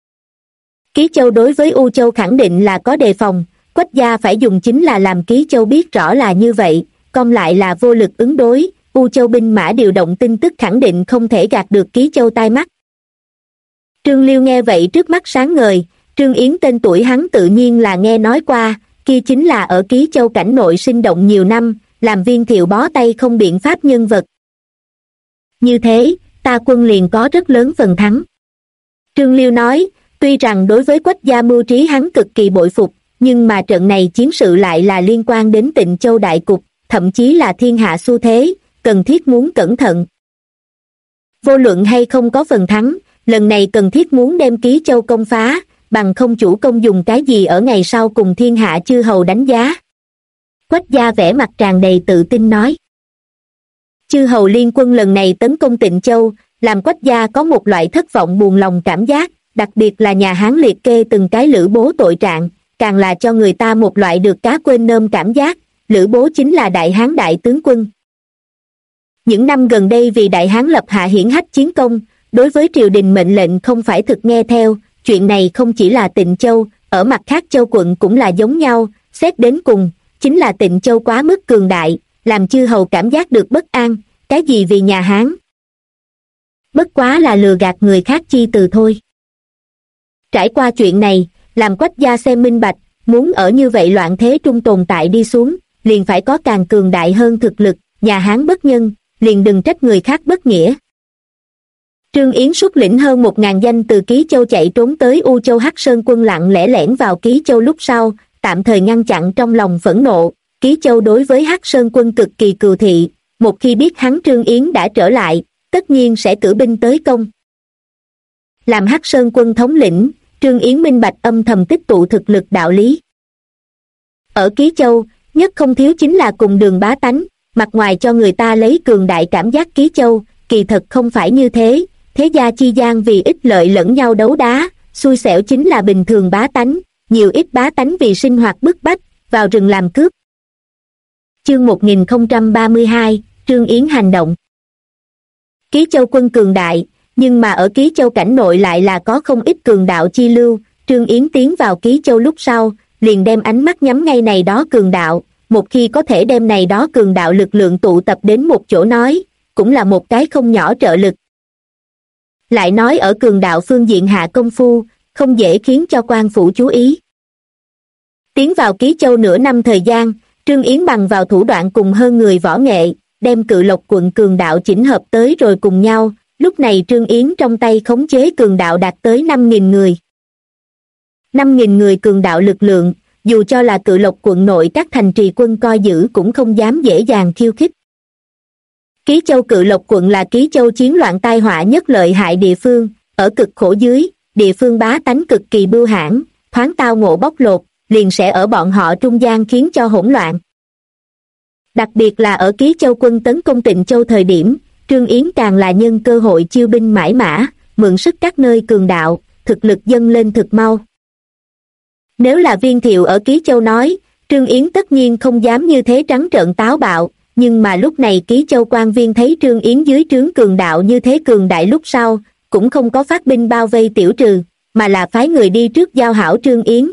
Ký Châu đối với U Châu khẳng định là có đề phòng, Quách gia phải dùng chính là làm Ký Châu biết rõ là như vậy, còn lại là vô lực ứng đối, U Châu binh mã điều động tin tức khẳng định không thể gạt được Ký Châu tai mắt. Trương Liêu nghe vậy trước mắt sáng ngời, Trương Yến tên tuổi hắn tự nhiên là nghe nói qua, kia chính là ở Ký Châu cảnh nội sinh động nhiều năm, làm viên thiệu bó tay không biện pháp nhân vật. Như thế, ta quân liền có rất lớn phần thắng. Trương Liêu nói, tuy rằng đối với Quách gia mưu trí hắn cực kỳ bội phục, nhưng mà trận này chiến sự lại là liên quan đến Tịnh Châu đại cục, thậm chí là thiên hạ xu thế, cần thiết muốn cẩn thận. Vô luận hay không có phần thắng, lần này cần thiết muốn đem Ký Châu công phá, bằng không chủ công dùng cái gì ở ngày sau cùng thiên hạ chư hầu đánh giá. Quách gia vẻ mặt tràn đầy tự tin nói. Chư hầu liên quân lần này tấn công Tịnh Châu, làm Quách gia có một loại thất vọng buồn lòng cảm giác, đặc biệt là nhà Hán liệt kê từng cái Lữ Bố tội trạng, càng là cho người ta một loại được cá quên nơm cảm giác, Lữ Bố chính là Đại Hán đại tướng quân. Những năm gần đây vì Đại Hán lập hạ hiển hách chiến công, đối với triều đình mệnh lệnh không phải thực nghe theo, chuyện này không chỉ là Tịnh Châu, ở mặt khác châu quận cũng là giống nhau, xét đến cùng, chính là Tịnh Châu quá mức cường đại, làm chư hầu cảm giác được bất an, cái gì vì nhà Hán. Bất quá là lừa gạt người khác chi từ thôi. Trải qua chuyện này, làm Quách gia xem minh bạch, muốn ở như vậy loạn thế trung tồn tại đi xuống, liền phải có càng cường đại hơn thực lực, nhà Hán bất nhân, liền đừng trách người khác bất nghĩa. Trương Yến xuất lĩnh hơn 1.000 danh từ Ký Châu chạy trốn tới U Châu Hắc Sơn quân lặng lẽ lẻn vào Ký Châu lúc sau, tạm thời ngăn chặn trong lòng phẫn nộ. Ký Châu đối với Hắc Sơn quân cực kỳ cừu thị, một khi biết hắn Trương Yến đã trở lại, tất nhiên sẽ cử binh tới công. Làm Hắc Sơn quân thống lĩnh, Trương Yến minh bạch âm thầm tích tụ thực lực đạo lý. Ở Ký Châu, nhất không thiếu chính là cùng đường bá tánh, mặt ngoài cho người ta lấy cường đại cảm giác Ký Châu, kỳ thật không phải như thế, thế gia chi gian vì ích lợi lẫn nhau đấu đá, xui xẻo chính là bình thường bá tánh, nhiều ít bá tánh vì sinh hoạt bức bách, vào rừng làm cướp. Chương 1032, Trương Yến hành động. Ký Châu quân cường đại, nhưng mà ở Ký Châu cảnh nội lại là có không ít cường đạo chi lưu. Trương Yến tiến vào Ký Châu lúc sau, liền đem ánh mắt nhắm ngay này đó cường đạo, một khi có thể đem này đó cường đạo lực lượng tụ tập đến một chỗ nói, cũng là một cái không nhỏ trợ lực. Lại nói ở cường đạo phương diện hạ công phu, không dễ khiến cho quan phủ chú ý. Tiến vào Ký Châu nửa năm thời gian, Trương Yến bằng vào thủ đoạn cùng hơn người võ nghệ, đem Cự Lộc quận cường đạo chỉnh hợp tới rồi cùng nhau, lúc này Trương Yến trong tay khống chế cường đạo đạt tới 5.000 người. 5.000 người cường đạo lực lượng, dù cho là Cự Lộc quận nội các thành trì quân coi giữ cũng không dám dễ dàng khiêu khích. Ký Châu Cự Lộc quận là Ký Châu chiến loạn tai họa nhất lợi hại địa phương, ở cực khổ dưới, địa phương bá tánh cực kỳ bưu hãn, thoáng tao ngộ bóc lột, liền sẽ ở bọn họ trung gian khiến cho hỗn loạn. Đặc biệt là ở Ký Châu quân tấn công Tịnh Châu thời điểm, Trương Yến càng là nhân cơ hội chiêu binh mãi mã, mượn sức các nơi cường đạo, thực lực dâng lên thực mau. Nếu là Viên Thiệu ở Ký Châu nói, Trương Yến tất nhiên không dám như thế trắng trợn táo bạo, nhưng mà lúc này Ký Châu quan viên thấy Trương Yến dưới trướng cường đạo như thế cường đại lúc sau, cũng không có phát binh bao vây tiểu trừ, mà là phái người đi trước giao hảo Trương Yến.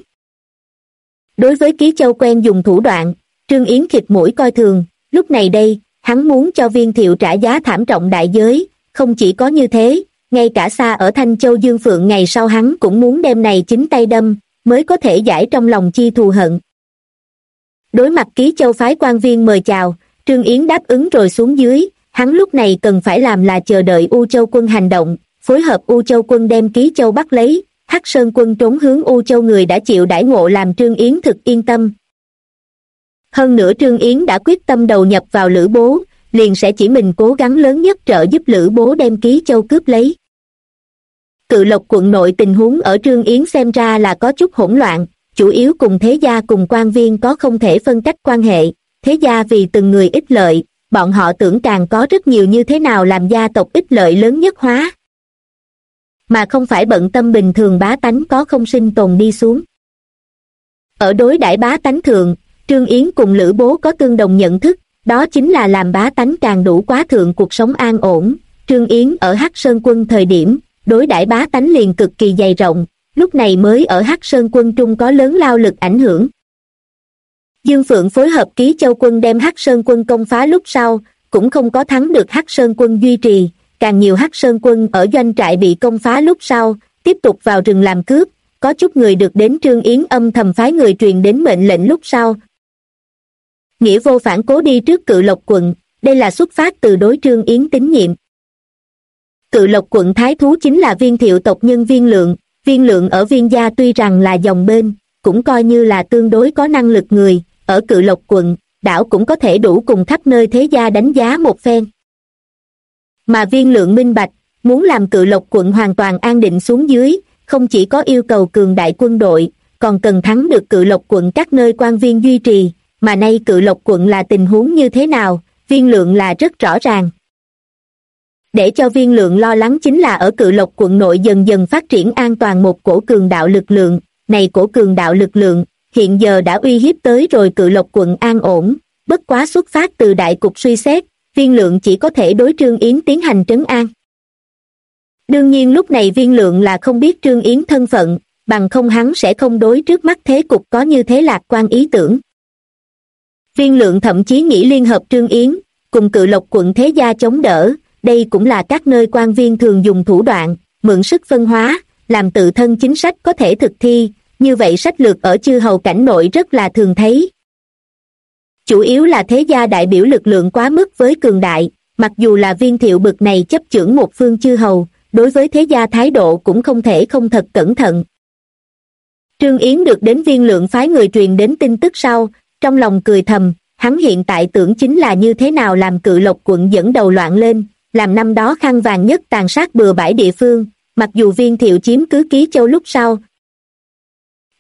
Đối với Ký Châu quen dùng thủ đoạn, Trương Yến khịt mũi coi thường, lúc này đây, hắn muốn cho Viên Thiệu trả giá thảm trọng đại giới, không chỉ có như thế, ngay cả xa ở Thanh Châu Dương Phượng ngày sau hắn cũng muốn đem này chính tay đâm, mới có thể giải trong lòng chi thù hận. Đối mặt Ký Châu phái quan viên mời chào, Trương Yến đáp ứng rồi xuống dưới, hắn lúc này cần phải làm là chờ đợi U Châu quân hành động, phối hợp U Châu quân đem Ký Châu bắt lấy, Hắc Sơn quân trốn hướng U Châu người đã chịu đãi ngộ làm Trương Yến thực yên tâm. Hơn nữa Trương Yến đã quyết tâm đầu nhập vào Lữ Bố, liền sẽ chỉ mình cố gắng lớn nhất trợ giúp Lữ Bố đem Ký Châu cướp lấy. Cự Lộc quận nội tình huống ở Trương Yến xem ra là có chút hỗn loạn, chủ yếu cùng thế gia cùng quan viên có không thể phân cách quan hệ, thế gia vì từng người ích lợi, bọn họ tưởng càng có rất nhiều như thế nào làm gia tộc ích lợi lớn nhất hóa. Mà không phải bận tâm bình thường bá tánh có không sinh tồn đi xuống. Ở đối đãi bá tánh thượng, Trương Yến cùng Lữ Bố có tương đồng nhận thức, đó chính là làm bá tánh càng đủ quá thượng cuộc sống an ổn. Trương Yến ở Hắc Sơn quân thời điểm, đối đãi bá tánh liền cực kỳ dày rộng, lúc này mới ở Hắc Sơn quân trung có lớn lao lực ảnh hưởng. Dương Phượng phối hợp Ký Châu quân đem Hắc Sơn quân công phá lúc sau, cũng không có thắng được Hắc Sơn quân duy trì, càng nhiều Hắc Sơn quân ở doanh trại bị công phá lúc sau, tiếp tục vào rừng làm cướp, có chút người được đến Trương Yến âm thầm phái người truyền đến mệnh lệnh lúc sau. Nghĩa vô phản cố đi trước Cự Lộc quận, đây là xuất phát từ đối Trương Yến tín nhiệm. Cự Lộc quận thái thú chính là Viên Thiệu tộc nhân Viên Lượng ở Viên gia tuy rằng là dòng bên, cũng coi như là tương đối có năng lực người, ở Cự Lộc quận, đảo cũng có thể đủ cùng khắp nơi thế gia đánh giá một phen. Mà Viên Lượng minh bạch, muốn làm Cự Lộc quận hoàn toàn an định xuống dưới, không chỉ có yêu cầu cường đại quân đội, còn cần thắng được Cự Lộc quận các nơi quan viên duy trì, mà nay Cự Lộc quận là tình huống như thế nào, Viên Lượng là rất rõ ràng. Để cho Viên Lượng lo lắng chính là ở Cự Lộc quận nội dần dần phát triển an toàn một cổ cường đạo lực lượng, này cổ cường đạo lực lượng, hiện giờ đã uy hiếp tới rồi Cự Lộc quận an ổn, bất quá xuất phát từ đại cục suy xét, Viên Lượng chỉ có thể đối Trương Yến tiến hành trấn an. Đương nhiên lúc này Viên Lượng là không biết Trương Yến thân phận, bằng không hắn sẽ không đối trước mắt thế cục có như thế lạc quan ý tưởng. Viên Lượng thậm chí nghĩ liên hợp Trương Yến, cùng Cự Lộc quận thế gia chống đỡ, đây cũng là các nơi quan viên thường dùng thủ đoạn, mượn sức phân hóa, làm tự thân chính sách có thể thực thi, như vậy sách lược ở chư hầu cảnh nội rất là thường thấy. Chủ yếu là thế gia đại biểu lực lượng quá mức với cường đại, mặc dù là Viên Thiệu bực này chấp chưởng một phương chư hầu, đối với thế gia thái độ cũng không thể không thật cẩn thận. Trương Yến được đến Viên Lượng phái người truyền đến tin tức sau, trong lòng cười thầm, hắn hiện tại tưởng chính là như thế nào làm Cự Lộc quận dẫn đầu loạn lên, làm năm đó khăn vàng nhất tàn sát bừa bãi địa phương, mặc dù Viên Thiệu chiếm cứ Ký Châu lúc sau,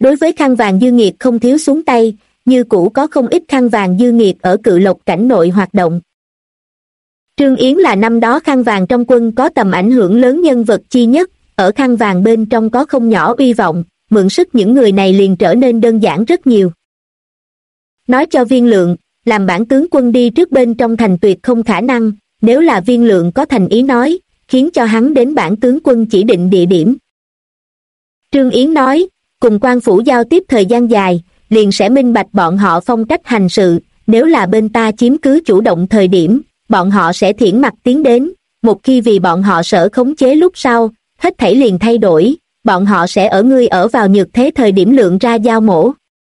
Đối với khăn vàng dư nghiệt không thiếu xuống tay, như cũ có không ít khăn vàng dư nghiệt ở Cự Lộc cảnh nội hoạt động. Trương Yến là năm đó khăn vàng trong quân có tầm ảnh hưởng lớn nhân vật chi nhất, ở khăn vàng bên trong có không nhỏ uy vọng, mượn sức những người này liền trở nên đơn giản rất nhiều. Nói cho Viên Lượng, làm bản tướng quân đi trước bên trong thành tuyệt không khả năng, nếu là Viên Lượng có thành ý nói, khiến cho hắn đến bản tướng quân chỉ định địa điểm. Trương Yến nói, cùng quan phủ giao tiếp thời gian dài, liền sẽ minh bạch bọn họ phong cách hành sự, nếu là bên ta chiếm cứ chủ động thời điểm, bọn họ sẽ thiển mặt tiến đến, một khi vì bọn họ sở khống chế lúc sau, hết thảy liền thay đổi, bọn họ sẽ ở ngươi ở vào nhược thế thời điểm Lượng ra giao mổ.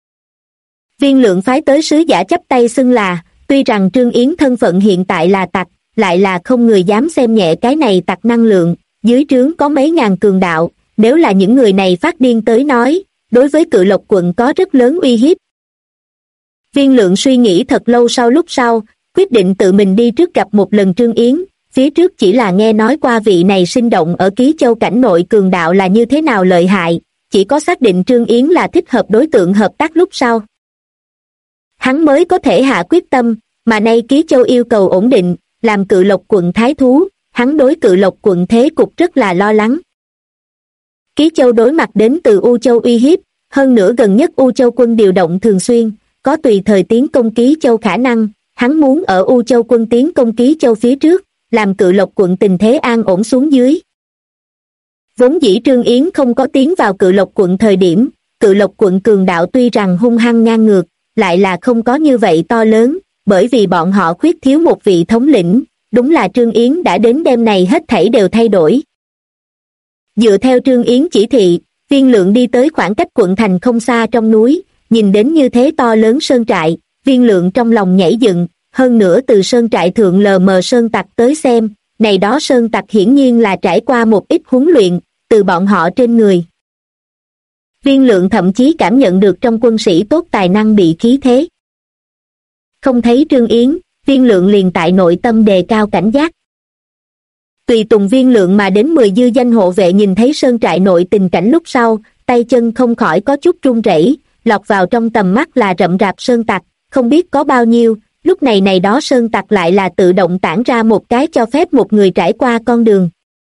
Viên Lượng phái tới sứ giả chắp tay xưng là, tuy rằng Trương Yến thân phận hiện tại là tặc, lại là không người dám xem nhẹ cái này tặc năng lượng, dưới trướng có mấy ngàn cường đạo, nếu là những người này phát điên tới nói, đối với Cự Lộc quận có rất lớn uy hiếp. Viên Lượng suy nghĩ thật lâu lúc sau, quyết định tự mình đi trước gặp một lần Trương Yến, phía trước chỉ là nghe nói qua vị này sinh động ở Ký Châu cảnh nội cường đạo là như thế nào lợi hại, chỉ có xác định Trương Yến là thích hợp đối tượng hợp tác lúc sau. Hắn mới có thể hạ quyết tâm, mà nay Ký Châu yêu cầu ổn định, làm Cự Lộc quận thái thú, hắn đối Cự Lộc quận thế cục rất là lo lắng. Ký Châu đối mặt đến từ U Châu uy hiếp, hơn nữa gần nhất U Châu quân điều động thường xuyên, có tùy thời tiến công Ký Châu khả năng, hắn muốn ở U Châu quân tiến công Ký Châu phía trước, làm Cự Lộc quận tình thế an ổn xuống dưới. Vốn dĩ Trương Yến không có tiến vào Cự Lộc quận thời điểm, Cự Lộc quận cường đạo tuy rằng hung hăng ngang ngược, lại là không có như vậy to lớn, bởi vì bọn họ khuyết thiếu một vị thống lĩnh, đúng là Trương Yến đã đến đêm này hết thảy đều thay đổi. Dựa theo Trương Yến chỉ thị, Viên Lượng đi tới khoảng cách quận thành không xa trong núi, nhìn đến như thế to lớn sơn trại, Viên Lượng trong lòng nhảy dựng, hơn nữa từ sơn trại thượng lờ mờ sơn tặc tới xem, này đó sơn tặc hiển nhiên là trải qua một ít huấn luyện, từ bọn họ trên người. Viên Lượng thậm chí cảm nhận được trong quân sĩ tốt tài năng bị khí thế. Không thấy Trương Yến, Viên Lượng liền tại nội tâm đề cao cảnh giác. Tùy tùng Viên Lượng mà đến 10 dư danh hộ vệ nhìn thấy sơn trại nội tình cảnh lúc sau, tay chân không khỏi có chút run rẩy, lọt vào trong tầm mắt là rậm rạp sơn tặc, không biết có bao nhiêu, lúc này này đó sơn tặc lại là tự động tản ra một cái cho phép một người trải qua con đường.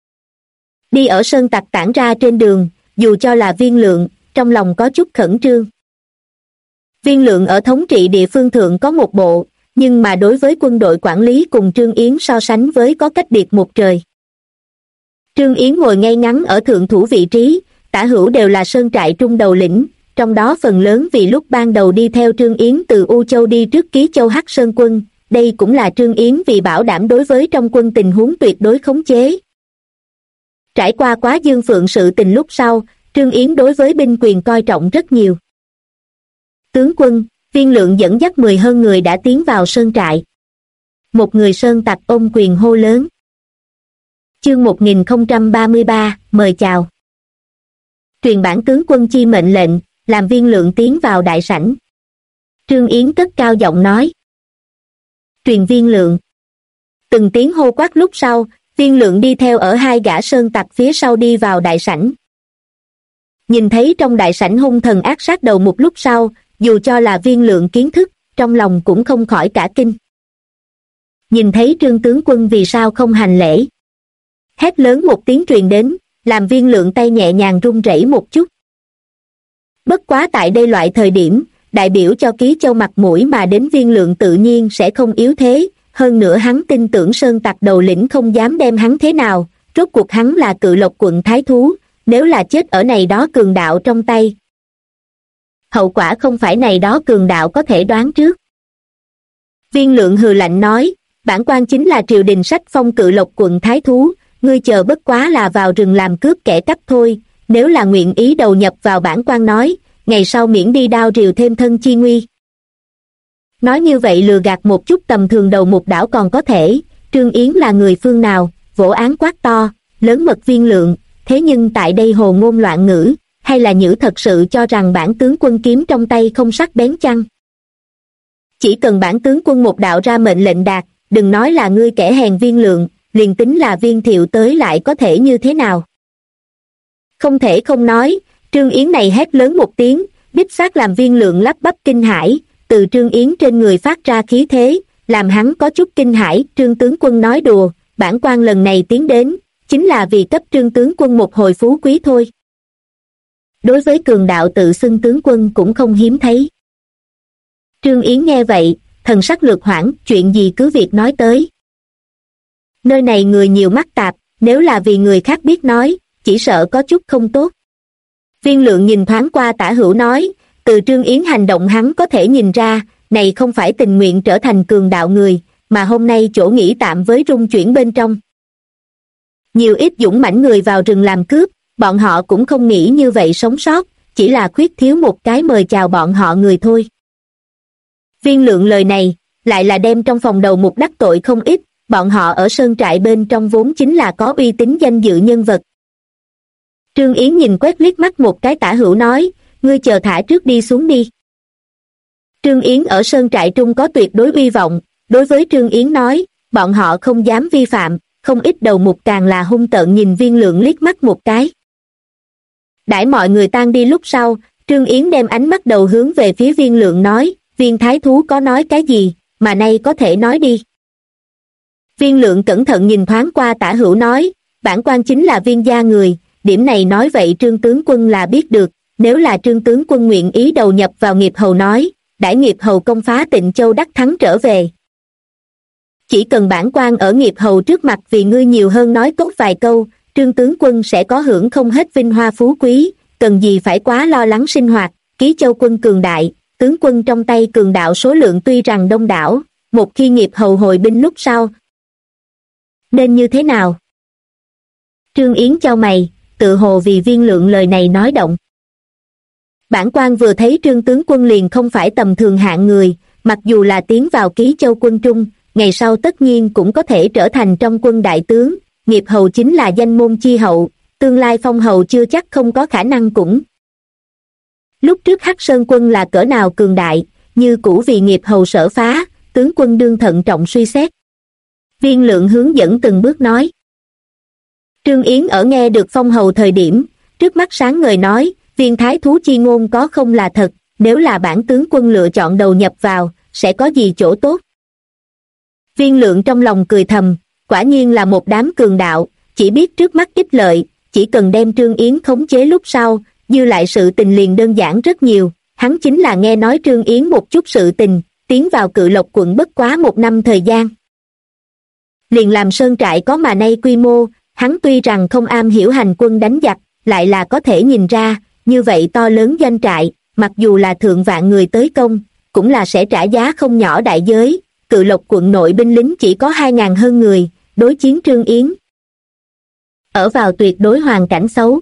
Đi ở sơn tặc tản ra trên đường, dù cho là Viên Lượng, trong lòng có chút khẩn trương. Viên Lượng ở thống trị địa phương thượng có một bộ, nhưng mà đối với quân đội quản lý cùng Trương Yến so sánh với có cách biệt một trời. Trương Yến ngồi ngay ngắn ở thượng thủ vị trí, tả hữu đều là sơn trại trung đầu lĩnh, trong đó phần lớn vì lúc ban đầu đi theo Trương Yến từ U Châu đi trước Ký Châu Hắc Sơn quân, đây cũng là Trương Yến vì bảo đảm đối với trong quân tình huống tuyệt đối khống chế. Trải qua Quá Dương Phượng sự tình lúc sau, Trương Yến đối với binh quyền coi trọng rất nhiều. Tướng quân, Viên Lượng dẫn dắt 10 hơn người đã tiến vào sơn trại. Một người sơn tặc ôm quyền hô lớn. Chương 1033, mời chào. Truyền bản tướng quân chi mệnh lệnh, làm Viên Lượng tiến vào đại sảnh. Trương Yến cất cao giọng nói. Truyền Viên Lượng. Từng tiếng hô quát lúc sau, Viên Lượng đi theo ở hai gã sơn tặc phía sau đi vào đại sảnh. Nhìn thấy trong đại sảnh hung thần ác sát đầu một lúc sau, dù cho là Viên Lượng kiến thức, trong lòng cũng không khỏi cả kinh. Nhìn thấy Trương tướng quân vì sao không hành lễ. Hét lớn một tiếng truyền đến, làm Viên Lượng tay nhẹ nhàng run rẩy một chút. Bất quá tại đây loại thời điểm, đại biểu cho Ký Châu mặt mũi mà đến Viên Lượng tự nhiên sẽ không yếu thế, hơn nữa hắn tin tưởng sơn tặc đầu lĩnh không dám đem hắn thế nào, rốt cuộc hắn là Cự Lộc quận thái thú, nếu là chết ở này đó cường đạo trong tay. Hậu quả không phải này đó cường đạo có thể đoán trước. Viên Lượng hừ lạnh nói, bản quan chính là triều đình sách phong Cự Lộc quận thái thú, ngươi chờ bất quá là vào rừng làm cướp kẻ cắp thôi, nếu là nguyện ý đầu nhập vào bản quan nói, ngày sau miễn đi đao rìu thêm thân chi nguy. Nói như vậy lừa gạt một chút tầm thường đầu một đảo còn có thể, Trương Yến là người phương nào, vỗ án quát to, lớn mật Viên Lượng, thế nhưng tại đây hồ ngôn loạn ngữ, hay là nhữ thật sự cho rằng bản tướng quân kiếm trong tay không sắc bén chăng? Chỉ cần bản tướng quân một đạo ra mệnh lệnh đạt, đừng nói là ngươi kẻ hèn Viên Lượng, liền tính là Viên Thiệu tới lại có thể như thế nào? Không thể không nói, Trương Yến này hét lớn một tiếng, đích xác làm Viên Lượng lắp bắp kinh hãi, từ Trương Yến trên người phát ra khí thế, làm hắn có chút kinh hãi. Trương tướng quân nói đùa, bản quan lần này tiến đến, chính là vì cấp Trương tướng quân một hồi phú quý thôi. Đối với cường đạo tự xưng tướng quân cũng không hiếm thấy. Trương Yến nghe vậy, thần sắc lược hoảng, chuyện gì cứ việc nói tới. Nơi này người nhiều mắt tạp, nếu là vì người khác biết nói, chỉ sợ có chút không tốt. Viên Lượng nhìn thoáng qua Tả Hữu nói, từ Trương Yến hành động hắn có thể nhìn ra, này không phải tình nguyện trở thành cường đạo người, mà hôm nay chỗ nghỉ tạm với rung chuyển bên trong. Nhiều ít dũng mãnh người vào rừng làm cướp, bọn họ cũng không nghĩ như vậy sống sót, chỉ là khuyết thiếu một cái mời chào bọn họ người thôi. Viên Lượng lời này, lại là đem trong phòng đầu mục đắc tội không ít, bọn họ ở sơn trại bên trong vốn chính là có uy tín danh dự nhân vật. Trương Yến nhìn quét liếc mắt một cái Tả Hữu nói, ngươi chờ thả trước đi xuống đi. Trương Yến ở sơn trại trung có tuyệt đối uy vọng, đối với Trương Yến nói, bọn họ không dám vi phạm, không ít đầu mục càng là hung tợn nhìn Viên Lượng liếc mắt một cái. Đãi mọi người tan đi lúc sau, Trương Yến đem ánh mắt đầu hướng về phía Viên Lượng nói, Viên thái thú có nói cái gì, mà nay có thể nói đi. Viên Lượng cẩn thận nhìn thoáng qua Tả Hữu nói, bản quan chính là Viên gia người, điểm này nói vậy Trương tướng quân là biết được, nếu là Trương tướng quân nguyện ý đầu nhập vào nghiệp hầu nói, đãi nghiệp hầu công phá Tịnh Châu đắc thắng trở về. Chỉ cần bản quan ở nghiệp hầu trước mặt vì ngươi nhiều hơn nói tốt vài câu, Trương tướng quân sẽ có hưởng không hết vinh hoa phú quý, cần gì phải quá lo lắng sinh hoạt. Ký Châu quân cường đại, tướng quân trong tay cường đạo số lượng tuy rằng đông đảo, một khi nghiệp hầu hồi binh lúc sau nên như thế nào? Trương Yến chau mày, tự hồ vì Viên Lượng lời này nói động. Bản quan vừa thấy Trương tướng quân liền không phải tầm thường hạng người, mặc dù là tiến vào Ký Châu quân trung, ngày sau tất nhiên cũng có thể trở thành trong quân đại tướng, nghiệp hầu chính là danh môn chi hậu, tương lai phong hầu chưa chắc không có khả năng cũng. Lúc trước Hắc Sơn quân là cỡ nào cường đại, như cũ vì nghiệp hầu sở phá, tướng quân đương thận trọng suy xét. Viên Lượng hướng dẫn từng bước nói. Trương Yến ở nghe được phong hầu thời điểm, trước mắt sáng ngời nói, Viên thái thú chi ngôn có không là thật, nếu là bản tướng quân lựa chọn đầu nhập vào, sẽ có gì chỗ tốt? Viên Lượng trong lòng cười thầm, quả nhiên là một đám cường đạo, chỉ biết trước mắt ích lợi, chỉ cần đem Trương Yến khống chế lúc sau, dư lại sự tình liền đơn giản rất nhiều. Hắn chính là nghe nói Trương Yến một chút sự tình, tiến vào Cự Lộc quận bất quá 1 năm thời gian. Liền làm sơn trại có mà nay quy mô, hắn tuy rằng không am hiểu hành quân đánh giặc, lại là có thể nhìn ra, như vậy to lớn doanh trại, mặc dù là thượng vạn người tới công, cũng là sẽ trả giá không nhỏ đại giới. Cự Lộc quận nội binh lính chỉ có 2.000 hơn người, đối chiến Trương Yến ở vào tuyệt đối hoàn cảnh xấu.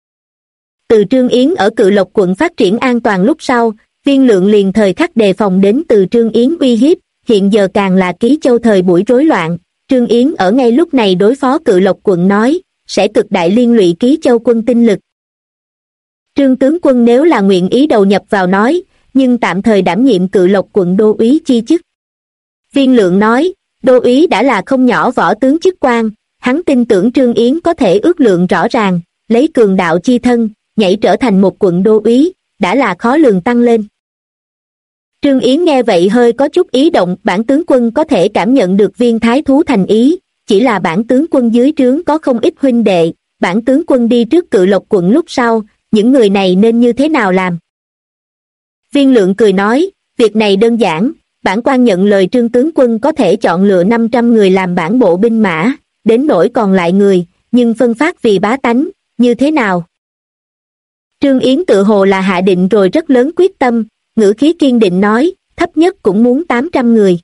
Từ Trương Yến ở Cự Lộc quận phát triển an toàn lúc sau, Viên Lượng liền thời khắc đề phòng đến từ Trương Yến uy hiếp, hiện giờ càng là Ký Châu thời buổi rối loạn, Trương Yến ở ngay lúc này đối phó Cự Lộc quận nói, sẽ cực đại liên lụy Ký Châu quân tinh lực. Trương tướng quân nếu là nguyện ý đầu nhập vào nói, nhưng tạm thời đảm nhiệm Cự Lộc quận đô úy chi chức. Viên Lượng nói, đô úy đã là không nhỏ võ tướng chức quan, hắn tin tưởng Trương Yến có thể ước lượng rõ ràng, lấy cường đạo chi thân, nhảy trở thành một quận đô úy, đã là khó lường tăng lên. Trương Yến nghe vậy hơi có chút ý động, bản tướng quân có thể cảm nhận được Viên thái thú thành ý, chỉ là bản tướng quân dưới trướng có không ít huynh đệ, bản tướng quân đi trước Cự Lộc quận lúc sau, những người này nên như thế nào làm? Viên Lượng cười nói, việc này đơn giản, bản quan nhận lời Trương tướng quân có thể chọn lựa 500 người làm bản bộ binh mã, đến nỗi còn lại người, nhưng phân phát vì bá tánh, như thế nào? Trương Yến tự hồ là hạ định rồi rất lớn quyết tâm, ngữ khí kiên định nói, thấp nhất cũng muốn 800 người.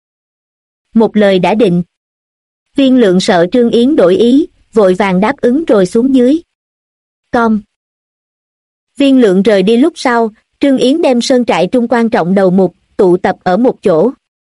Một lời đã định. Viên Lượng sợ Trương Yến đổi ý, vội vàng đáp ứng rồi xuống dưới. Con. Viên Lượng rời đi lúc sau, Trương Yến đem sơn trại trung quan trọng đầu mục, tụ tập ở một chỗ.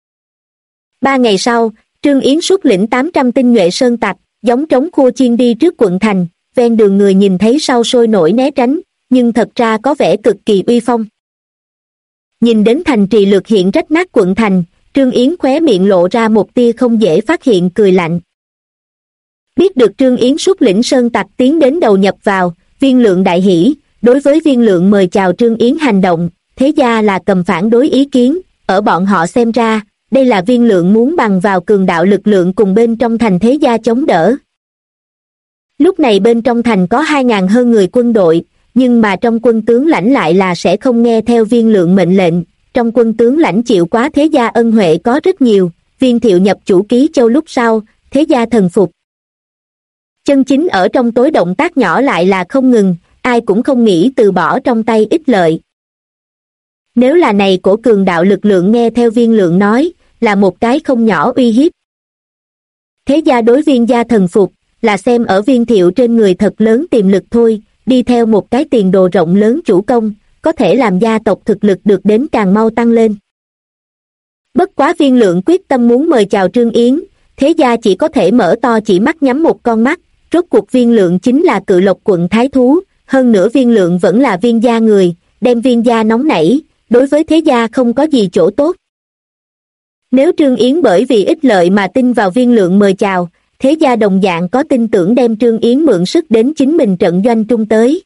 3 ngày sau, Trương Yến xuất lĩnh 800 tinh nhuệ sơn tặc, giống trống khua chiên đi trước quận thành, ven đường người nhìn thấy sau sôi nổi né tránh, nhưng thật ra có vẻ cực kỳ uy phong. Nhìn đến thành trì lược hiện rách nát quận thành, Trương Yến khóe miệng lộ ra một tia không dễ phát hiện cười lạnh. Biết được Trương Yến xuất lĩnh sơn tặc tiến đến đầu nhập vào, Viên Lượng đại hỉ, đối với Viên Lượng mời chào Trương Yến hành động, thế gia là cầm phản đối ý kiến, ở bọn họ xem ra, đây là Viên Lượng muốn bằng vào cường đạo lực lượng cùng bên trong thành thế gia chống đỡ. Lúc này bên trong thành có 2.000 hơn người quân đội, nhưng mà trong quân tướng lãnh lại là sẽ không nghe theo Viên Lượng mệnh lệnh, trong quân tướng lãnh chịu quá thế gia ân huệ có rất nhiều, Viên Thiệu nhập chủ Ký Châu lúc sau, thế gia thần phục. Chân chính ở trong tối động tác nhỏ lại là không ngừng, ai cũng không nghĩ từ bỏ trong tay ích lợi. Nếu là này cổ cường đạo lực lượng nghe theo Viên Lượng nói, là một cái không nhỏ uy hiếp. Thế gia đối Viên gia thần phục, là xem ở Viên Thiệu trên người thật lớn tiềm lực thôi, đi theo một cái tiền đồ rộng lớn chủ công, có thể làm gia tộc thực lực được đến càng mau tăng lên. Bất quá Viên Lượng quyết tâm muốn mời chào Trương Yến, thế gia chỉ có thể mở to chỉ mắt nhắm một con mắt, rốt cuộc Viên Lượng chính là Cự Lộc quận thái thú, hơn nữa Viên Lượng vẫn là Viên gia người, đem Viên gia nóng nảy, đối với thế gia không có gì chỗ tốt. Nếu Trương Yến bởi vì ích lợi mà tin vào Viên Lượng mời chào, thế gia đồng dạng có tin tưởng đem Trương Yến mượn sức đến chính mình trận doanh trung tới.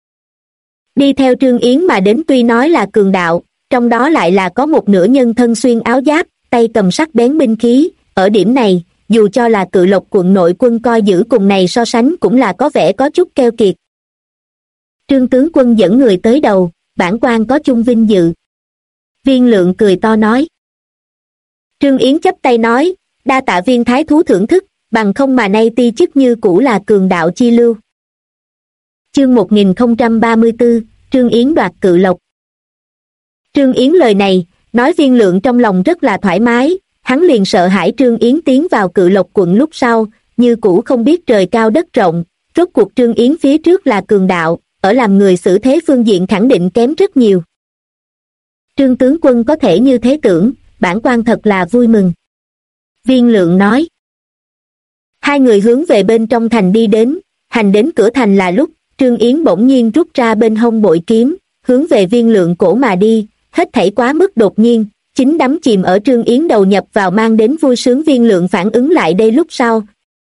Đi theo Trương Yến mà đến tuy nói là cường đạo, trong đó lại là có một nửa nhân thân xuyên áo giáp, tay cầm sắc bén binh khí, ở điểm này, dù cho là Cự Lộc quận nội quân coi giữ cùng này so sánh cũng là có vẻ có chút keo kiệt. Trương tướng quân dẫn người tới đầu, bản quan có chung vinh dự. Viên Lượng cười to nói. Trương Yến chắp tay nói, đa tạ Viên thái thú thưởng thức, bằng không mà nay ti chức như cũ là cường đạo chi lưu. Chương 1034, Trương Yến đoạt Cự Lộc. Trương Yến lời này, nói Viên Lượng trong lòng rất là thoải mái, hắn liền sợ hãi Trương Yến tiến vào Cự Lộc quận lúc sau, như cũ không biết trời cao đất rộng, rốt cuộc Trương Yến phía trước là cường đạo, ở làm người xử thế phương diện khẳng định kém rất nhiều. Trương tướng quân có thể như thế tưởng, bản quan thật là vui mừng. Viên Lượng nói. Hai người hướng về bên trong thành đi đến, hành đến cửa thành là lúc, Trương Yến bỗng nhiên rút ra bên hông bội kiếm, hướng về Viên Lượng cổ mà đi, hết thảy quá mức đột nhiên, chính đắm chìm ở Trương Yến đầu nhập vào mang đến vui sướng. Viên Lượng phản ứng lại đây lúc sau.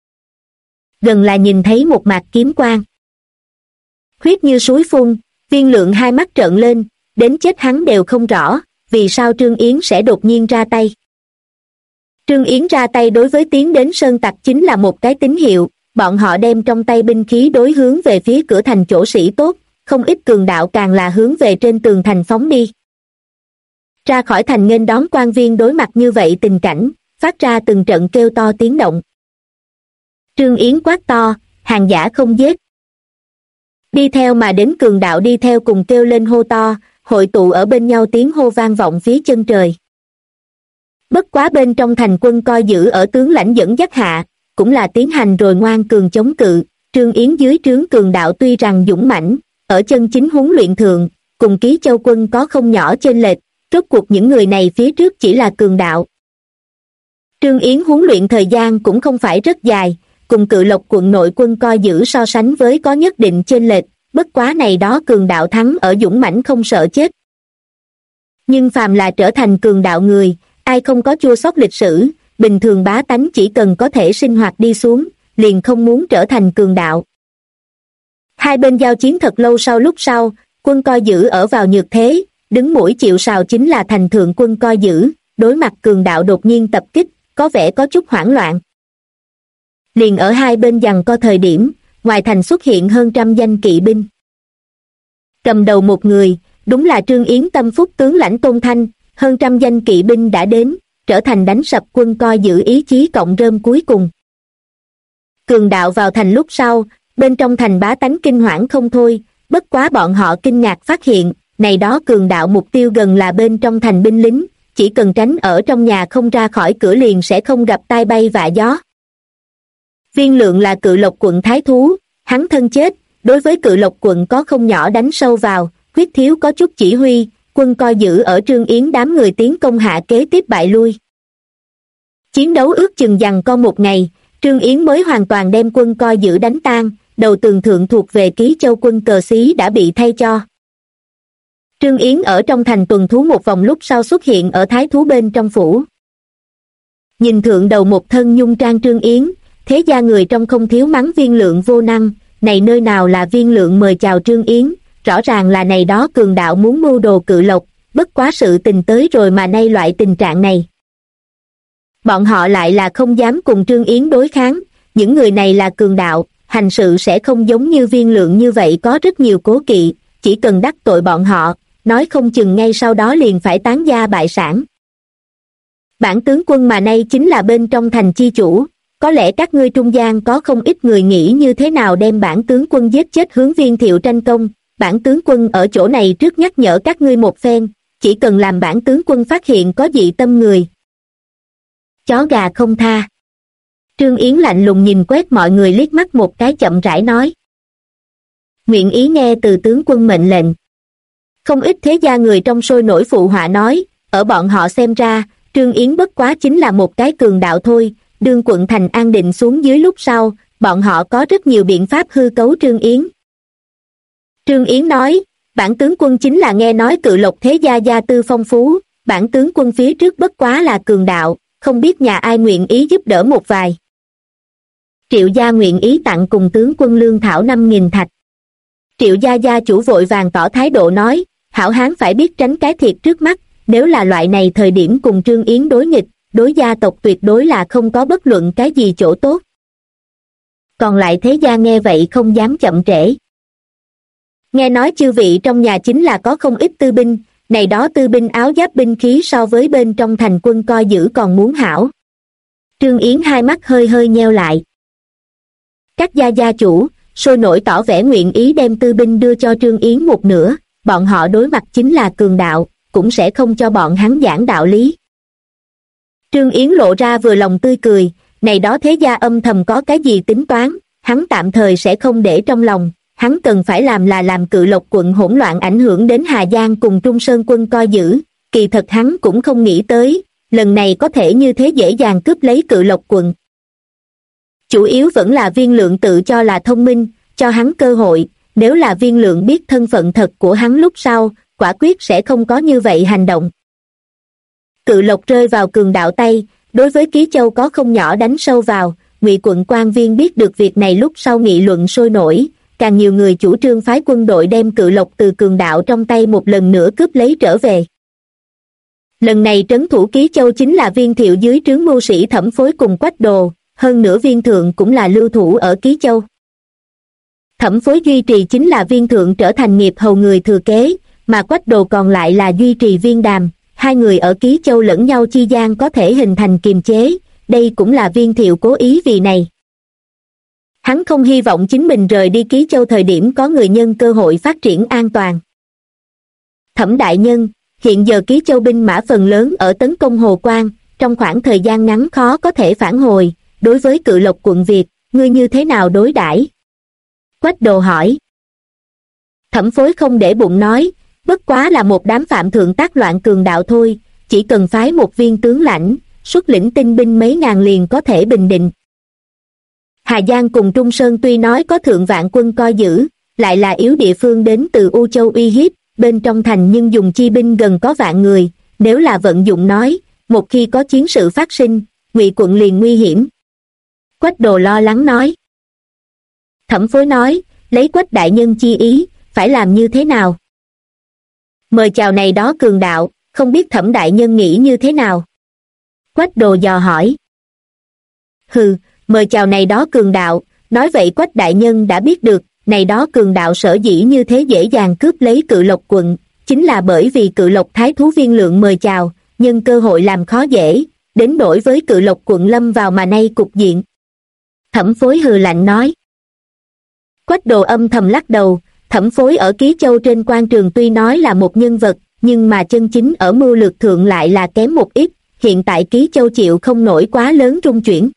Gần là nhìn thấy một mạt kiếm quang. Huyết như suối phun, Viên Lượng hai mắt trợn lên, đến chết hắn đều không rõ, vì sao Trương Yến sẽ đột nhiên ra tay. Trương Yến ra tay đối với tiến đến sơn tặc chính là một cái tín hiệu, bọn họ đem trong tay binh khí đối hướng về phía cửa thành chỗ sĩ tốt, không ít cường đạo càng là hướng về trên tường thành phóng đi. Ra khỏi thành nghênh đón quan viên đối mặt như vậy tình cảnh, phát ra từng trận kêu to tiếng động. Trương Yến quát to, hàng giả không giết. Đi theo mà đến cường đạo đi theo cùng kêu lên hô to, hội tụ ở bên nhau tiếng hô vang vọng phía chân trời. Bất quá bên trong thành quân coi giữ ở tướng lãnh dẫn dắt hạ, cũng là tiến hành rồi ngoan cường chống cự. Trương Yến dưới trướng cường đạo tuy rằng dũng mãnh, ở chân chính huấn luyện thượng, cùng Ký Châu quân có không nhỏ chênh lệch, rốt cuộc những người này phía trước chỉ là cường đạo. Trương Yến huấn luyện thời gian cũng không phải rất dài, cùng Cự Lộc quận nội quân coi giữ so sánh với có nhất định chênh lệch, bất quá này đó cường đạo thắng ở dũng mãnh không sợ chết. Nhưng phàm là trở thành cường đạo người, ai không có chua xót lịch sử, bình thường bá tánh chỉ cần có thể sinh hoạt đi xuống, liền không muốn trở thành cường đạo. Hai bên giao chiến thật lâu lúc sau, quân coi giữ ở vào nhược thế, đứng mũi chịu sào chính là thành thượng quân coi giữ, đối mặt cường đạo đột nhiên tập kích, có vẻ có chút hoảng loạn. Liền ở hai bên giằng co thời điểm, ngoài thành xuất hiện hơn 100 danh kỵ binh. Cầm đầu một người, đúng là Trương Yến tâm phúc tướng lãnh Tôn Thanh, hơn 100 danh kỵ binh đã đến, trở thành đánh sập quân coi giữ ý chí cộng rơm cuối cùng. Cường đạo vào thành lúc sau, bên trong thành bá tánh kinh hoảng không thôi, bất quá bọn họ kinh ngạc phát hiện, này đó cường đạo mục tiêu gần là bên trong thành binh lính, chỉ cần tránh ở trong nhà không ra khỏi cửa liền sẽ không gặp tai bay vạ gió. Viên Lượng là Cự Lộc quận thái thú, hắn thân chết, đối với Cự Lộc quận có không nhỏ đánh sâu vào, huyết thiếu có chút chỉ huy, quân coi giữ ở Trương Yến đám người tiến công hạ kế tiếp bại lui. Chiến đấu ước chừng giằng co một ngày, Trương Yến mới hoàn toàn đem quân coi giữ đánh tan, đầu tường thượng thuộc về Ký Châu quân cờ xí đã bị thay cho. Trương Yến ở trong thành tuần thú một vòng lúc sau xuất hiện ở thái thú bên trong phủ. Nhìn thượng đầu một thân nhung trang Trương Yến, thế gia người trong không thiếu mắng Viên Lượng vô năng, này nơi nào là Viên Lượng mời chào Trương Yến, rõ ràng là này đó cường đạo muốn mưu đồ Cự Lộc, bất quá sự tình tới rồi mà nay loại tình trạng này. Bọn họ lại là không dám cùng Trương Yến đối kháng, những người này là cường đạo, hành sự sẽ không giống như Viên Lượng như vậy có rất nhiều cố kỵ, chỉ cần đắc tội bọn họ, nói không chừng ngay sau đó liền phải tán gia bại sản. Bản tướng quân mà nay chính là bên trong thành chi chủ, có lẽ các ngươi trung gian có không ít người nghĩ như thế nào đem bản tướng quân giết chết hướng Viên Thiệu tranh công, bản tướng quân ở chỗ này trước nhắc nhở các ngươi một phen, chỉ cần làm bản tướng quân phát hiện có dị tâm người. Chó gà không tha. Trương Yến lạnh lùng nhìn quét mọi người liếc mắt một cái chậm rãi nói. Nguyện ý nghe từ tướng quân mệnh lệnh. Không ít thế gia người trong sôi nổi phụ họa nói, ở bọn họ xem ra, Trương Yến bất quá chính là một cái cường đạo thôi, đương quận thành an định xuống dưới lúc sau, bọn họ có rất nhiều biện pháp hư cấu Trương Yến. Trương Yến nói, bản tướng quân chính là nghe nói Cự Lộc thế gia gia tư phong phú, bản tướng quân phía trước bất quá là cường đạo, không biết nhà ai nguyện ý giúp đỡ một vài. Triệu gia nguyện ý tặng cùng tướng quân lương thảo 5.000 thạch. Triệu gia gia chủ vội vàng tỏ thái độ nói, hảo hán phải biết tránh cái thiệt trước mắt, nếu là loại này thời điểm cùng Trương Yến đối nghịch, đối gia tộc tuyệt đối là không có bất luận cái gì chỗ tốt. Còn lại thế gia nghe vậy không dám chậm trễ. Nghe nói chư vị trong nhà chính là có không ít tư binh, này đó tư binh áo giáp binh khí so với bên trong thành quân coi giữ còn muốn hảo. Trương Yến hai mắt hơi hơi nheo lại. Các gia chủ sôi nổi tỏ vẻ nguyện ý đem tư binh đưa cho Trương Yến một nửa, bọn họ đối mặt chính là cường đạo, cũng sẽ không cho bọn hắn giảng đạo lý. Trương Yến lộ ra vừa lòng tươi cười, này đó thế gia âm thầm có cái gì tính toán, hắn tạm thời sẽ không để trong lòng, hắn cần phải làm là làm Cự Lộc quận hỗn loạn ảnh hưởng đến Hà Giang cùng Trung Sơn quân coi giữ, kỳ thật hắn cũng không nghĩ tới, lần này có thể như thế dễ dàng cướp lấy Cự Lộc quận. Chủ yếu vẫn là Viên Lượng tự cho là thông minh, cho hắn cơ hội, nếu là Viên Lượng biết thân phận thật của hắn lúc sau, quả quyết sẽ không có như vậy hành động. Cự Lộc rơi vào cường đạo tay, đối với Ký Châu có không nhỏ đánh sâu vào, Ngụy quận quan viên biết được việc này lúc sau nghị luận sôi nổi, càng nhiều người chủ trương phái quân đội đem Cự Lộc từ cường đạo trong tay một lần nữa cướp lấy trở về. Lần này trấn thủ Ký Châu chính là Viên Thiệu dưới trướng mưu sĩ Thẩm Phối cùng Quách Đồ, hơn nữa Viên Thượng cũng là lưu thủ ở Ký Châu. Thẩm Phối duy trì chính là Viên Thượng trở thành nghiệp hầu người thừa kế, mà Quách Đồ còn lại là duy trì Viên Đàm, hai người ở Ký Châu lẫn nhau chi gian có thể hình thành kiềm chế, đây cũng là Viên Thiệu cố ý vì này. Hắn không hy vọng chính mình rời đi Ký Châu thời điểm có người nhân cơ hội phát triển an toàn. Thẩm đại nhân, hiện giờ Ký Châu binh mã phần lớn ở tấn công Hồ Quan, trong khoảng thời gian ngắn khó có thể phản hồi, đối với Cự Lộc quận Việt, ngươi như thế nào đối đãi? Quách Đồ hỏi. Thẩm Phối không để bụng nói, bất quá là một đám phạm thượng tác loạn cường đạo thôi, chỉ cần phái một viên tướng lãnh, xuất lĩnh tinh binh mấy ngàn liền có thể bình định. Hà Giang cùng Trung Sơn tuy nói có thượng vạn quân coi giữ, lại là yếu địa phương đến từ U Châu uy hiếp, bên trong thành nhưng dùng chi binh gần có vạn người, nếu là vận dụng nói, một khi có chiến sự phát sinh, Ngụy quận liền nguy hiểm. Quách Đồ lo lắng nói. Thẩm Phối nói, lấy Quách đại nhân chi ý, phải làm như thế nào? Mời chào này đó cường đạo, không biết Thẩm đại nhân nghĩ như thế nào? Quách Đồ dò hỏi. Hừ, mời chào này đó cường đạo, nói vậy Quách đại nhân đã biết được, này đó cường đạo sở dĩ như thế dễ dàng cướp lấy Cự Lộc quận, chính là bởi vì Cự Lộc thái thú Viên Lượng mời chào, nhân cơ hội làm khó dễ, đến đổi với Cự Lộc quận lâm vào mà nay cục diện. Thẩm Phối hừ lạnh nói. Quách Đồ âm thầm lắc đầu, Thẩm Phối ở Ký Châu trên quan trường tuy nói là một nhân vật, nhưng mà chân chính ở mưu lược thượng lại là kém một ít, hiện tại Ký Châu chịu không nổi quá lớn rung chuyển.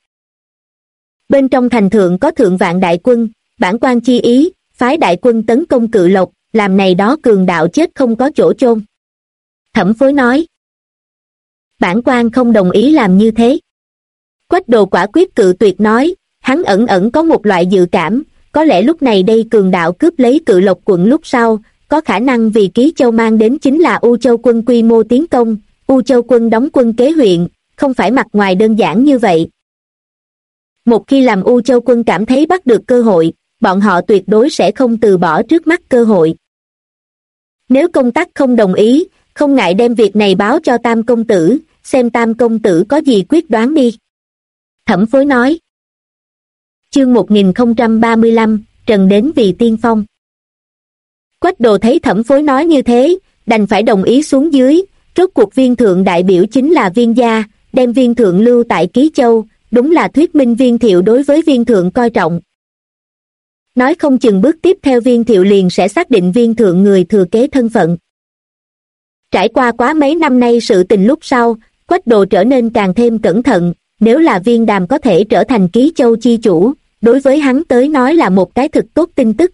Bên trong thành thượng có thượng vạn đại quân, bản quan chi ý, phái đại quân tấn công Cự Lộc, làm này đó cường đạo chết không có chỗ chôn. Thẩm Phối nói. Bản quan không đồng ý làm như thế. Quách Đồ quả quyết cự tuyệt nói, hắn ẩn ẩn có một loại dự cảm, có lẽ lúc này đây cường đạo cướp lấy Cự Lộc quận lúc sau, có khả năng vì Ký Châu mang đến chính là U Châu quân quy mô tiến công, U Châu quân đóng quân kế huyện, không phải mặt ngoài đơn giản như vậy. Một khi làm U Châu quân cảm thấy bắt được cơ hội, bọn họ tuyệt đối sẽ không từ bỏ trước mắt cơ hội. Nếu công tắc không đồng ý, không ngại đem việc này báo cho Tam công tử, xem Tam công tử có gì quyết đoán đi. Thẩm Phối nói. Chương 1035, Trần đến vì tiên phong. Quách Đồ thấy Thẩm Phối nói như thế, đành phải đồng ý xuống dưới. Rốt cuộc Viên Thượng đại biểu chính là Viên gia, đem Viên Thượng lưu tại Ký Châu, đúng là thuyết minh Viên Thiệu đối với Viên Thượng coi trọng. Nói không chừng bước tiếp theo Viên Thiệu liền sẽ xác định Viên Thượng người thừa kế thân phận. Trải qua quá mấy năm nay sự tình lúc sau, Quách Đồ trở nên càng thêm cẩn thận. Nếu là Viên Đàm có thể trở thành Ký Châu chi chủ, đối với hắn tới nói là một cái thực tốt tin tức.